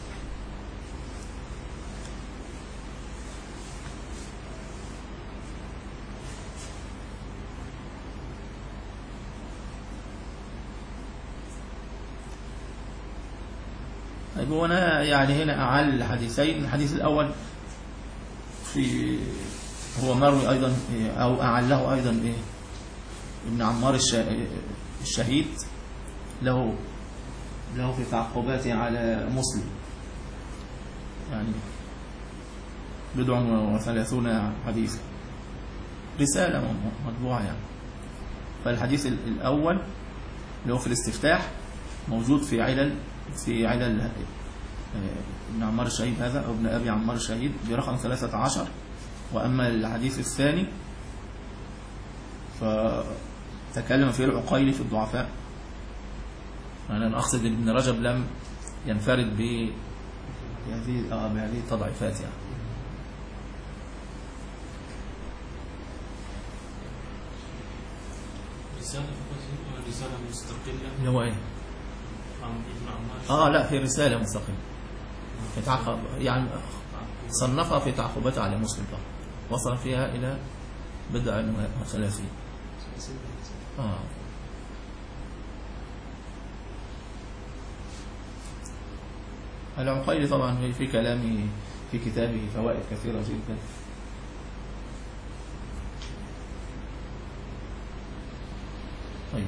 طيب. هنا يعني هنا أعل الحديثين. الحديث الأول في هو مروي أيضا أو أعله أيضا إيه ابن عمار الشهيد له له في تعقباته على مسلم، يعني بضع وثلاثون حديثا، رسالة مطبوعة يعني. فالحديث الأول اللي هو في الاستفتاح موجود في علل في علل ابن عمار الشهيد هذا أو ابن أبي عمار الشهيد برقم ثلاثة عشر. وأما الحديث الثاني فتكلم فيه العقيلي في الضعفاء. أنا أقصد ابن رجب لم ينفرد بهذه بهذه التضعيفات يعني. رسالة رسالة مستقلة اللي هو إيه؟ آه لا في رسالة مستقلة في تعقب يعني صنفها في تعقبات على مسلم فقط، وصل فيها إلى بضع وثلاثين. آه العقيلي طبعا في كلامه في كتابه فوائد كثيرة جدا. طيب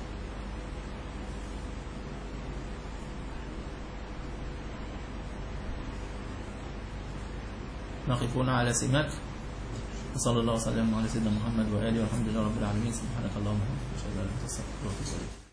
نقفون على سماك. وصلى الله وسلم على سيدنا محمد وآله والحمد لله رب العالمين. سبحانك اللهم وبحمدك أشهد أن لا إله إلا أنت أستغفرك وأتوب إليك.